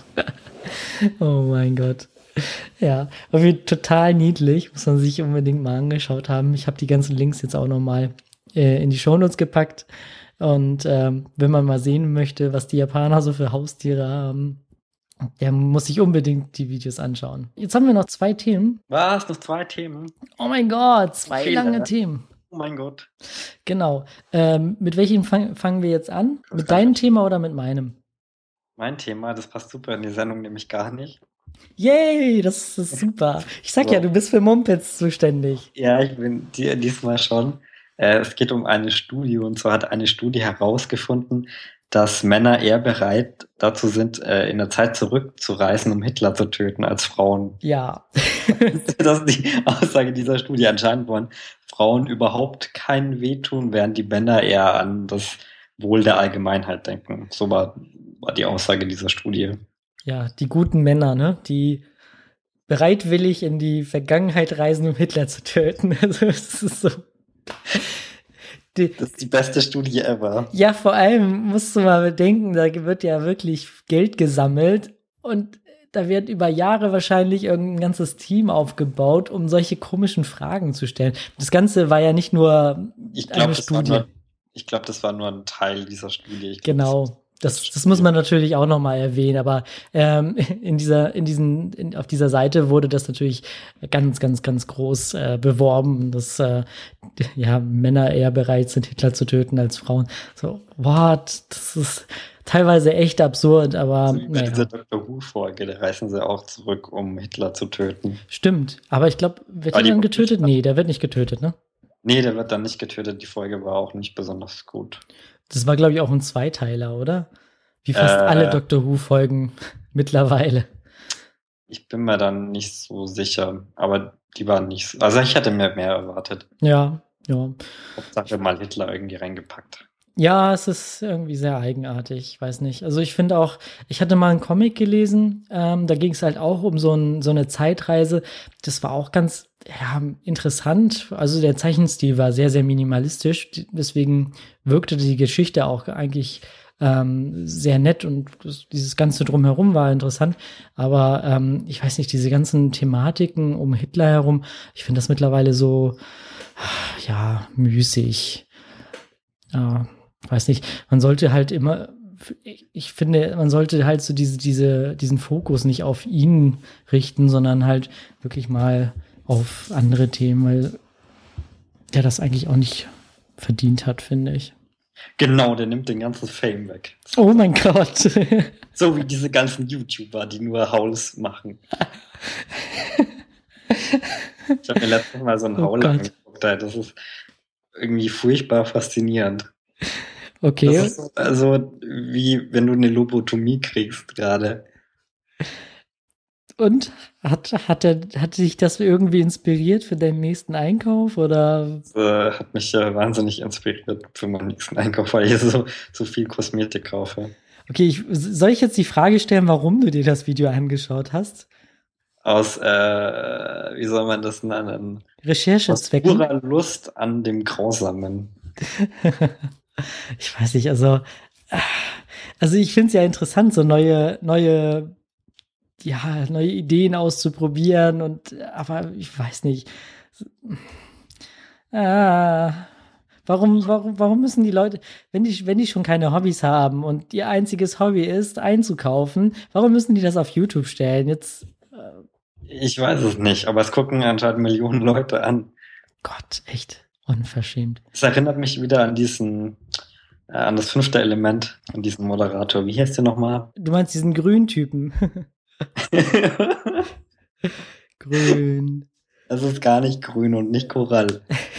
Oh mein Gott. Ja, aber total niedlich, muss man sich unbedingt mal angeschaut haben. Ich habe die ganzen Links jetzt auch nochmal in die Shownotes gepackt. Und wenn man mal sehen möchte, was die Japaner so für Haustiere haben, der muss sich unbedingt die Videos anschauen. Jetzt haben wir noch 2 Themen. Was? Noch 2 Themen? Oh mein Gott, 2 Viele. lange Themen. Oh mein Gott. Genau. Mit welchem fangen wir jetzt an? Mit deinem Thema oder mit meinem? Mein Thema, das passt super in die Sendung, nämlich gar nicht. Yay, das ist super. Ich sag ja, du bist für Mumpets zuständig. Ja, ich bin diesmal schon. Es geht um eine Studie, und zwar hat eine Studie herausgefunden, dass Männer eher bereit dazu sind, in der Zeit zurückzureisen, um Hitler zu töten, als Frauen. Ja. Das ist die Aussage dieser Studie. Anscheinend wollen Frauen überhaupt keinen wehtun, während die Männer eher an das Wohl der Allgemeinheit denken. So war die Aussage dieser Studie. Ja, die guten Männer, ne? Die bereitwillig in die Vergangenheit reisen, um Hitler zu töten. Also es ist so. Das ist die beste Studie ever. Ja, vor allem musst du mal bedenken, da wird ja wirklich Geld gesammelt und da wird über Jahre wahrscheinlich irgendein ganzes Team aufgebaut, um solche komischen Fragen zu stellen. Das Ganze war ja nicht nur eine Studie. Ich glaube, das war nur ein Teil dieser Studie. Genau. Das muss man natürlich auch nochmal erwähnen, aber auf dieser Seite wurde das natürlich ganz, ganz, ganz groß beworben, dass Männer eher bereit sind, Hitler zu töten als Frauen. So, what? Das ist teilweise echt absurd, aber also bei dieser Dr. Who-Folge, da reisen sie auch zurück, um Hitler zu töten. Stimmt, aber ich glaube, wird er dann getötet? Nee, der wird nicht getötet, ne? Nee, der wird dann nicht getötet. Die Folge war auch nicht besonders gut. Das war, glaube ich, auch ein Zweiteiler, oder? Wie fast alle Doctor Who-Folgen mittlerweile. Ich bin mir dann nicht so sicher, aber die waren nicht so. Also ich hätte mir mehr erwartet. Ja, ja. Hauptsache mal Hitler irgendwie reingepackt. Ja, es ist irgendwie sehr eigenartig, ich weiß nicht. Also ich finde auch, ich hatte mal einen Comic gelesen, da ging es halt auch um so eine Zeitreise. Das war auch ganz ja, interessant. Also der Zeichenstil war sehr, sehr minimalistisch. Deswegen wirkte die Geschichte auch eigentlich sehr nett und dieses Ganze drumherum war interessant. Aber ich weiß nicht, diese ganzen Thematiken um Hitler herum, ich finde das mittlerweile so, ja, müßig. Ja, weiß nicht, man sollte halt immer, ich finde, man sollte halt so diesen Fokus nicht auf ihn richten, sondern halt wirklich mal auf andere Themen, weil der das eigentlich auch nicht verdient hat, finde ich. Genau, der nimmt den ganzen Fame weg. Oh mein Gott. So wie diese ganzen YouTuber, die nur Hauls machen. Ich habe mir letztes Mal so einen Haul angeguckt, das ist irgendwie furchtbar faszinierend. Okay. Das ist also wie wenn du eine Lobotomie kriegst gerade. Und hat dich das irgendwie inspiriert für deinen nächsten Einkauf oder? Das hat mich wahnsinnig inspiriert für meinen nächsten Einkauf, weil ich so viel Kosmetik kaufe. Okay, soll ich jetzt die Frage stellen, warum du dir das Video angeschaut hast? Aus, wie soll man das nennen? Recherchezwecken? Aus purer Lust an dem Grausamen. Ich weiß nicht, also ich finde es ja interessant, so neue Ideen auszuprobieren aber ich weiß nicht. Warum müssen die Leute, wenn die schon keine Hobbys haben und ihr einziges Hobby ist, einzukaufen, warum müssen die das auf YouTube stellen? Jetzt. Ich weiß es nicht, aber es gucken anscheinend Millionen Leute an. Gott, echt unverschämt. Es erinnert mich wieder an an das 5. Element, an diesen Moderator. Wie heißt der nochmal? Du meinst diesen grünen Typen? Grün. Das ist gar nicht grün und nicht Korall.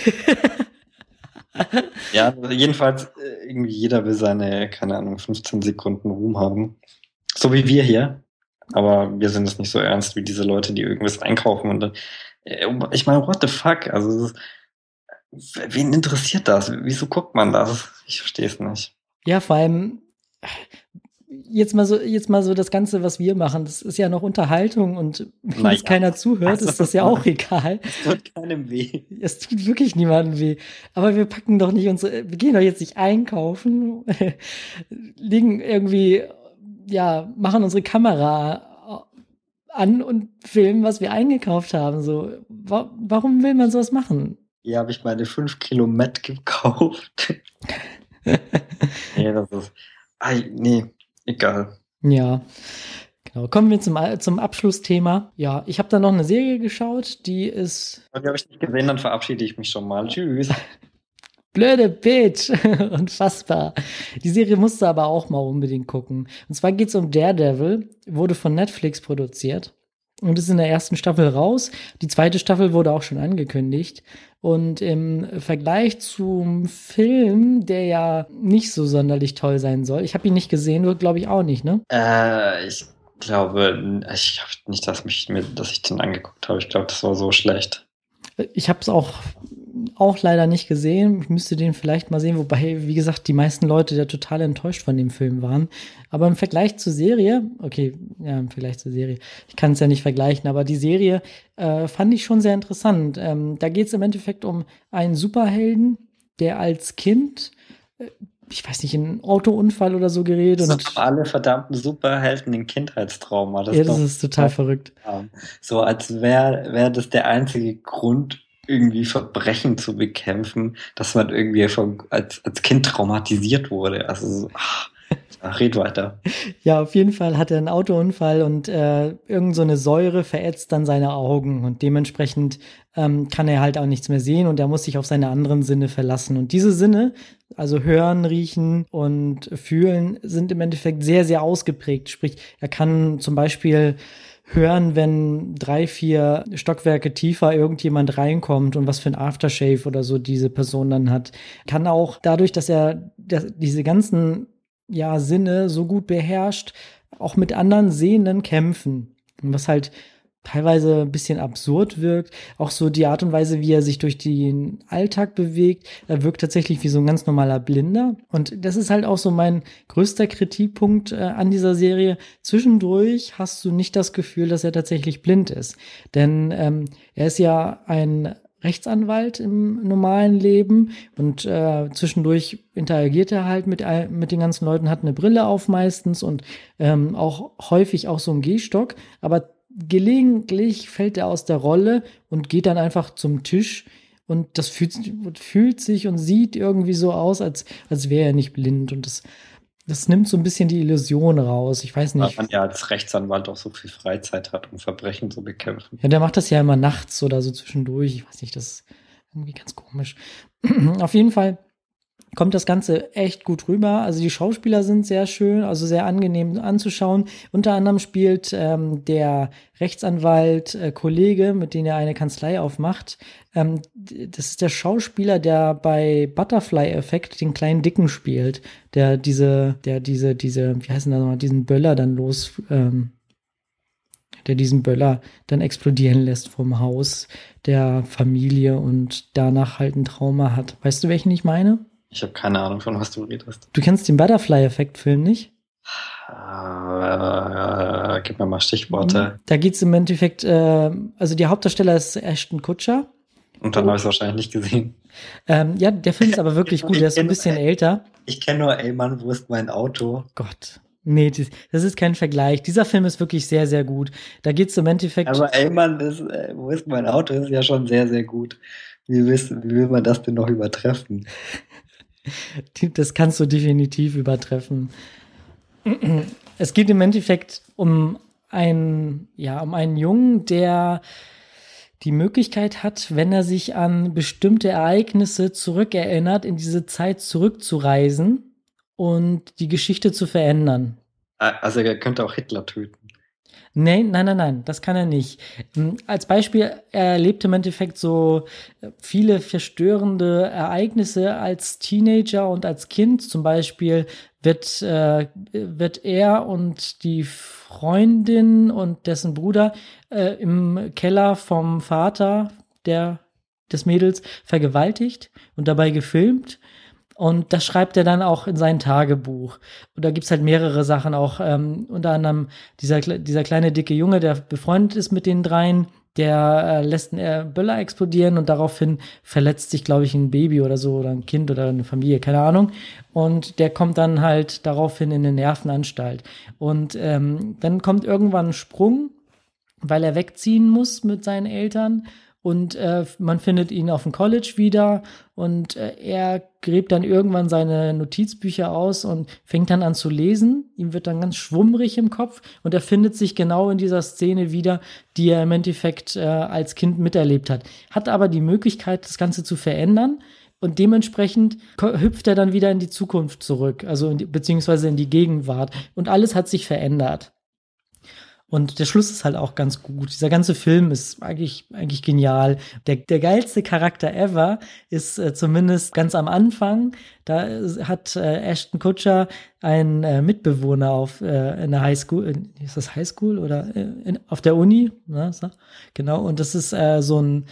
Ja, jedenfalls, irgendwie jeder will seine, keine Ahnung, 15 Sekunden Ruhm haben. So wie wir hier. Aber wir sind es nicht so ernst wie diese Leute, die irgendwas einkaufen. Und ich meine, what the fuck? Also, wen interessiert das? Wieso guckt man das? Ich verstehe es nicht. Ja, vor allem, jetzt mal so das Ganze, was wir machen, das ist ja noch Unterhaltung und wenn jetzt keiner zuhört, ist das ja auch egal. Es tut keinem weh. Es tut wirklich niemandem weh. Aber wir packen doch nicht wir gehen doch jetzt nicht einkaufen, liegen irgendwie, ja, machen unsere Kamera an und filmen, was wir eingekauft haben. So, warum will man sowas machen? Hier habe ich meine 5 Kilo Met gekauft. Nee, das ist. Nee. Egal. Ja, genau. Kommen wir zum Abschlussthema. Ja, ich habe da noch eine Serie geschaut, die ist. Die habe ich nicht gesehen, dann verabschiede ich mich schon mal. Tschüss. Blöde Bitch. Unfassbar. Die Serie musst du aber auch mal unbedingt gucken. Und zwar geht es um Daredevil, wurde von Netflix produziert und ist in der ersten Staffel raus. Die zweite Staffel wurde auch schon angekündigt. Und im Vergleich zum Film, der ja nicht so sonderlich toll sein soll, ich habe ihn nicht gesehen, du glaube ich auch nicht, ne? Ich glaube, ich habe nicht, dass ich den angeguckt habe. Ich glaube, das war so schlecht. Ich habe es auch leider nicht gesehen. Ich müsste den vielleicht mal sehen, wobei, wie gesagt, die meisten Leute ja total enttäuscht von dem Film waren. Aber im Vergleich zur Serie, ich kann es ja nicht vergleichen, aber die Serie fand ich schon sehr interessant. Da geht es im Endeffekt um einen Superhelden, der als Kind, ich weiß nicht, in einen Autounfall oder so gerät. Das haben alle verdammten Superhelden den Kindheitstrauma. Das ist total verrückt. So als wäre das der einzige Grund, irgendwie Verbrechen zu bekämpfen, dass man irgendwie als Kind traumatisiert wurde. Also, red weiter. Ja, auf jeden Fall hat er einen Autounfall und irgend so eine Säure verätzt dann seine Augen und dementsprechend kann er halt auch nichts mehr sehen und er muss sich auf seine anderen Sinne verlassen. Und diese Sinne, also hören, riechen und fühlen, sind im Endeffekt sehr, sehr ausgeprägt. Sprich, er kann zum Beispiel hören, wenn 3, 4 Stockwerke tiefer irgendjemand reinkommt und was für ein Aftershave oder so diese Person dann hat. Kann auch dadurch, dass er diese ganzen Sinne so gut beherrscht, auch mit anderen Sehenden kämpfen. was halt teilweise ein bisschen absurd wirkt. Auch so die Art und Weise, wie er sich durch den Alltag bewegt. Er wirkt tatsächlich wie so ein ganz normaler Blinder. Und das ist halt auch so mein größter Kritikpunkt an dieser Serie. Zwischendurch hast du nicht das Gefühl, dass er tatsächlich blind ist. Denn er ist ja ein Rechtsanwalt im normalen Leben und zwischendurch interagiert er halt mit den ganzen Leuten, hat eine Brille auf meistens und auch häufig auch so einen Gehstock, aber gelegentlich fällt er aus der Rolle und geht dann einfach zum Tisch und das fühlt sich und sieht irgendwie so aus, als wäre er nicht blind und das nimmt so ein bisschen die Illusion raus. Ich weiß nicht. Weil man ja als Rechtsanwalt auch so viel Freizeit hat, um Verbrechen zu bekämpfen. Ja, der macht das ja immer nachts oder so zwischendurch. Ich weiß nicht, das ist irgendwie ganz komisch. Auf jeden Fall kommt das Ganze echt gut rüber. Also die Schauspieler sind sehr schön, also sehr angenehm anzuschauen. Unter anderem spielt der Rechtsanwalt Kollege, mit dem er eine Kanzlei aufmacht. Das ist der Schauspieler, der bei Butterfly Effect den kleinen Dicken spielt, der diese, wie heißt denn das nochmal, diesen Böller dann der diesen Böller dann explodieren lässt vom Haus der Familie und danach halt ein Trauma hat. Weißt du, welchen ich meine? Ich habe keine Ahnung, von was du redest. Du kennst den Butterfly-Effekt-Film nicht? Gib mir mal Stichworte. Da geht es im Endeffekt, also der Hauptdarsteller ist Ashton Kutcher. Und dann habe ich es wahrscheinlich nicht gesehen. Ja, der Film ist aber wirklich gut, der ist ein bisschen älter. Ich kenne nur, ey Mann, wo ist mein Auto? Gott. Nee, das ist kein Vergleich. Dieser Film ist wirklich sehr, sehr gut. Da geht es im Endeffekt. Aber ey Mann, wo ist mein Auto? Ist ja schon sehr, sehr gut. Wie will man das denn noch übertreffen? Das kannst du definitiv übertreffen. Es geht im Endeffekt um einen Jungen, der die Möglichkeit hat, wenn er sich an bestimmte Ereignisse zurückerinnert, in diese Zeit zurückzureisen und die Geschichte zu verändern. Also er könnte auch Hitler töten. Nein, das kann er nicht. Als Beispiel, er erlebt im Endeffekt so viele verstörende Ereignisse als Teenager und als Kind. Zum Beispiel wird er und die Freundin und dessen Bruder im Keller vom Vater des Mädels vergewaltigt und dabei gefilmt. Und das schreibt er dann auch in sein Tagebuch. Und da gibt's halt mehrere Sachen auch, unter anderem dieser kleine dicke Junge, der befreundet ist mit den dreien, der lässt einen Böller explodieren und daraufhin verletzt sich, glaube ich, ein Baby oder so oder ein Kind oder eine Familie, keine Ahnung. Und der kommt dann halt daraufhin in eine Nervenanstalt. Und dann kommt irgendwann ein Sprung, weil er wegziehen muss mit seinen Eltern. Und man findet ihn auf dem College wieder und er gräbt dann irgendwann seine Notizbücher aus und fängt dann an zu lesen. Ihm wird dann ganz schwummrig im Kopf und er findet sich genau in dieser Szene wieder, die er im Endeffekt als Kind miterlebt hat. Hat aber die Möglichkeit, das Ganze zu verändern und dementsprechend hüpft er dann wieder in die Zukunft zurück, also beziehungsweise in die Gegenwart. Und alles hat sich verändert. Und der Schluss ist halt auch ganz gut. Dieser ganze Film ist eigentlich genial. Der geilste Charakter ever ist zumindest ganz am Anfang. Da hat Ashton Kutcher einen Mitbewohner in der Highschool. Ist das Highschool oder auf der Uni? Ja, so. Genau. Und das ist so ein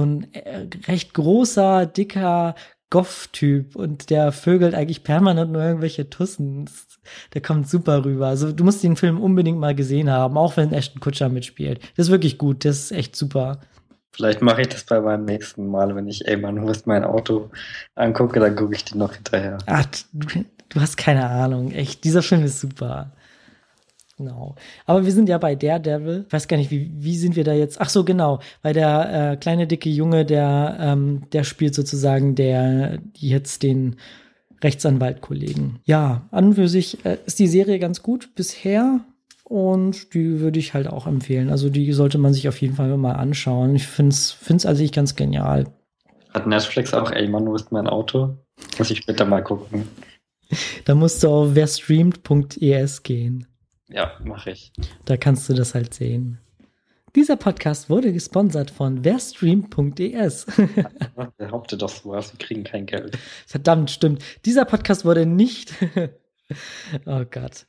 recht großer, dicker Goff-Typ. Und der vögelt eigentlich permanent nur irgendwelche Tussen. Der kommt super rüber. Also du musst den Film unbedingt mal gesehen haben, auch wenn Ashton Kutcher mitspielt. Das ist wirklich gut, das ist echt super. Vielleicht mache ich das bei meinem nächsten Mal, wenn ich, ey Mann, wo ist mein Auto angucke, dann gucke ich den noch hinterher. Ach, du hast keine Ahnung, echt, dieser Film ist super. Genau. Aber wir sind ja bei Daredevil. Ich weiß gar nicht, wie sind wir da jetzt? Ach so, genau. Weil der kleine, dicke Junge, der spielt sozusagen jetzt den Rechtsanwaltkollegen. Ja, an und für sich ist die Serie ganz gut bisher und die würde ich halt auch empfehlen. Also die sollte man sich auf jeden Fall mal anschauen. Ich find's also ganz genial. Hat Netflix auch, ey Mann, wo ist mein Auto? Muss ich später mal gucken. Da musst du auf werstreamt.es gehen. Ja, mache ich. Da kannst du das halt sehen. Dieser Podcast wurde gesponsert von werstream.es. Behaupte doch sowas, wir kriegen kein Geld. Verdammt, stimmt. Dieser Podcast wurde nicht Oh Gott.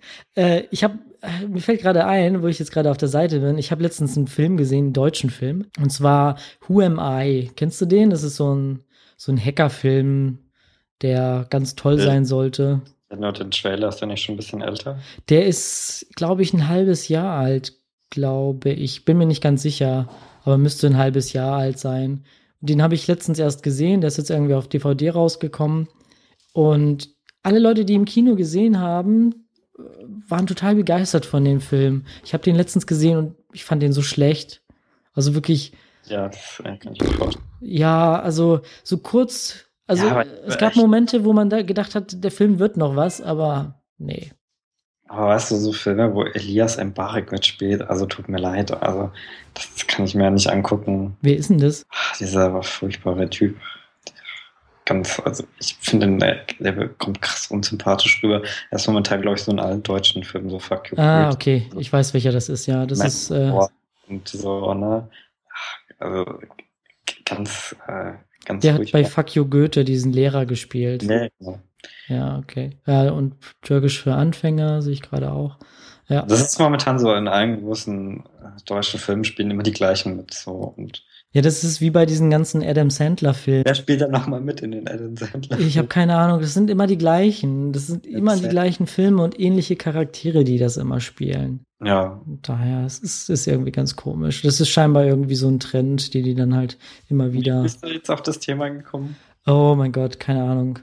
Mir fällt gerade ein, wo ich jetzt gerade auf der Seite bin, ich habe letztens einen Film gesehen, einen deutschen Film, und zwar Who Am I? Kennst du den? Das ist so ein Hackerfilm, der ganz toll Ich sein sollte. kenne nur den Trailer, ist der nicht schon ein bisschen älter? Der ist, glaube ich, ein halbes Jahr alt, glaube ich. Bin mir nicht ganz sicher, aber müsste ein halbes Jahr alt sein. Den habe ich letztens erst gesehen, der ist jetzt irgendwie auf DVD rausgekommen. Und alle Leute, die im Kino gesehen haben, waren total begeistert von dem Film. Ich habe den letztens gesehen und ich fand den so schlecht. Also wirklich, Ja, das kann ich mir vorstellen. ja, also so kurz, also Ja, aber es gab echt. Momente, wo man da gedacht hat, der Film wird noch was, aber nee. Aber weißt du, so Filme, wo Elias Mbarek mitspielt, also tut mir leid, also das kann ich mir ja nicht angucken. Wer ist denn das? Dieser furchtbare Typ. Also ich finde, der kommt krass unsympathisch rüber. Er ist momentan, glaube ich, so in allen deutschen Filmen, so Fuck You Ah, Goethe. okay. Ich weiß, welcher das ist, ja. Das ist, Und so, ne? Also ganz, ganz der hat bei furchtbar. Fuck You Goethe diesen Lehrer gespielt. Nee, genau. Ja, okay. Ja, und Türkisch für Anfänger sehe ich gerade auch. Ja. Das ist momentan so, in allen großen deutschen Filmen spielen immer die gleichen mit so. Und Ja, das ist wie bei diesen ganzen Adam Sandler-Filmen. wer spielt dann nochmal mit in den Adam Sandler? Ich habe keine Ahnung, das sind immer die gleichen. Das sind immer die gleichen Filme und ähnliche Charaktere, die das immer spielen. Ja. Und daher, ist irgendwie ganz komisch. Das ist scheinbar irgendwie so ein Trend, die dann halt immer Wie wieder. bist du jetzt auf das Thema gekommen? Oh mein Gott, keine Ahnung.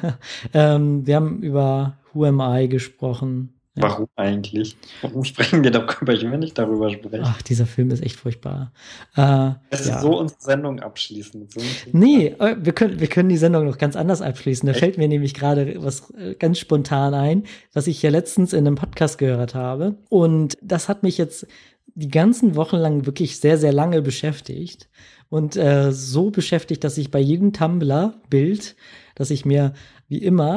Wir haben über Who Am I gesprochen. Ja. Warum eigentlich? Warum sprechen wir darüber, wenn wir nicht darüber sprechen? Ach, dieser Film ist echt furchtbar. Es Ja. ist so unsere Sendung abschließen. Mit so einem Thema. Nee, wir können die Sendung noch ganz anders abschließen. Da fällt mir nämlich gerade was ganz spontan ein, was ich ja letztens in einem Podcast gehört habe. Und das hat mich jetzt die ganzen Wochen lang wirklich sehr, sehr lange beschäftigt. Und so beschäftigt, dass ich bei jedem Tumblr-Bild, das ich mir wie immer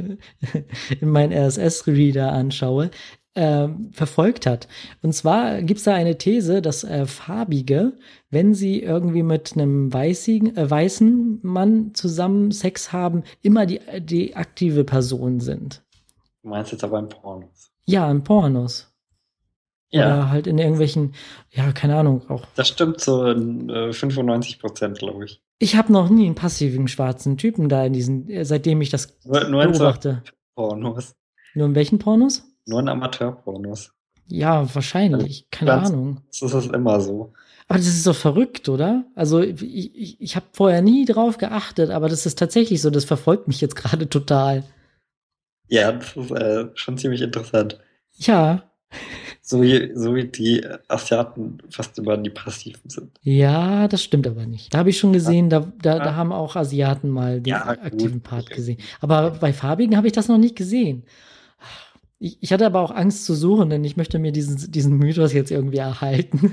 in meinen RSS-Reader anschaue, verfolgt hat. Und zwar gibt es da eine These, dass Farbige, wenn sie irgendwie mit einem weißen Mann zusammen Sex haben, immer die aktive Person sind. Du meinst jetzt aber in Pornos. Ja, in Pornos. Ja. Oder halt in irgendwelchen, ja, keine Ahnung, auch. Das stimmt so in 95%, glaube ich. Ich habe noch nie einen passiven schwarzen Typen da in diesen, seitdem ich das Nur in beobachte. so Pornos. Nur in welchen Pornos? Nur in Amateurpornos. Ja, wahrscheinlich. Keine Ahnung. Das ist immer so. Aber das ist doch verrückt, oder? Also ich habe vorher nie drauf geachtet, aber das ist tatsächlich so. Das verfolgt mich jetzt gerade total. Ja, das ist schon ziemlich interessant. Ja. So wie die Asiaten fast immer die Passiven sind. Ja, das stimmt aber nicht. Da habe ich schon gesehen, da haben auch Asiaten mal den Ja, aktiven gut. Part gesehen. Aber bei Farbigen habe ich das noch nicht gesehen. Ich hatte aber auch Angst zu suchen, denn ich möchte mir diesen Mythos jetzt irgendwie erhalten.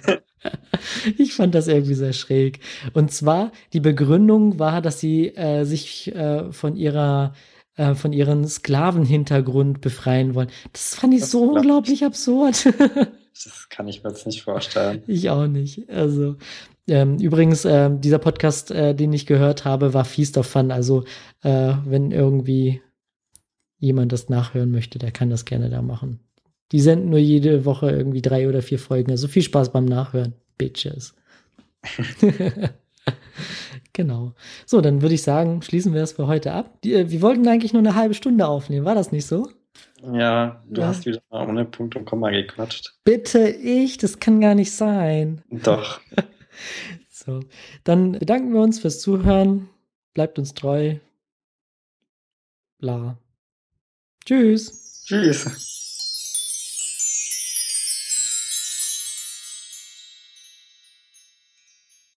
Ich fand das irgendwie sehr schräg. Und zwar, die Begründung war, dass sie sich von ihren Sklavenhintergrund befreien wollen. Das fand ich Das so glaub ich. unglaublich absurd. Das kann ich mir jetzt nicht vorstellen. Ich auch nicht. Also, übrigens, dieser Podcast, den ich gehört habe, war Feast of Fun. Also, wenn irgendwie jemand das nachhören möchte, der kann das gerne da machen. Die senden nur jede Woche irgendwie 3 oder 4 Folgen. Also viel Spaß beim Nachhören, Bitches. Genau. So, dann würde ich sagen, schließen wir es für heute ab. Wir wollten eigentlich nur eine halbe Stunde aufnehmen. War das nicht so? Ja, du Ja. hast wieder mal ohne Punkt und Komma gequatscht. Bitte ich? Das kann gar nicht sein. Doch. So, dann bedanken wir uns fürs Zuhören. Bleibt uns treu. Bla. Tschüss. Tschüss.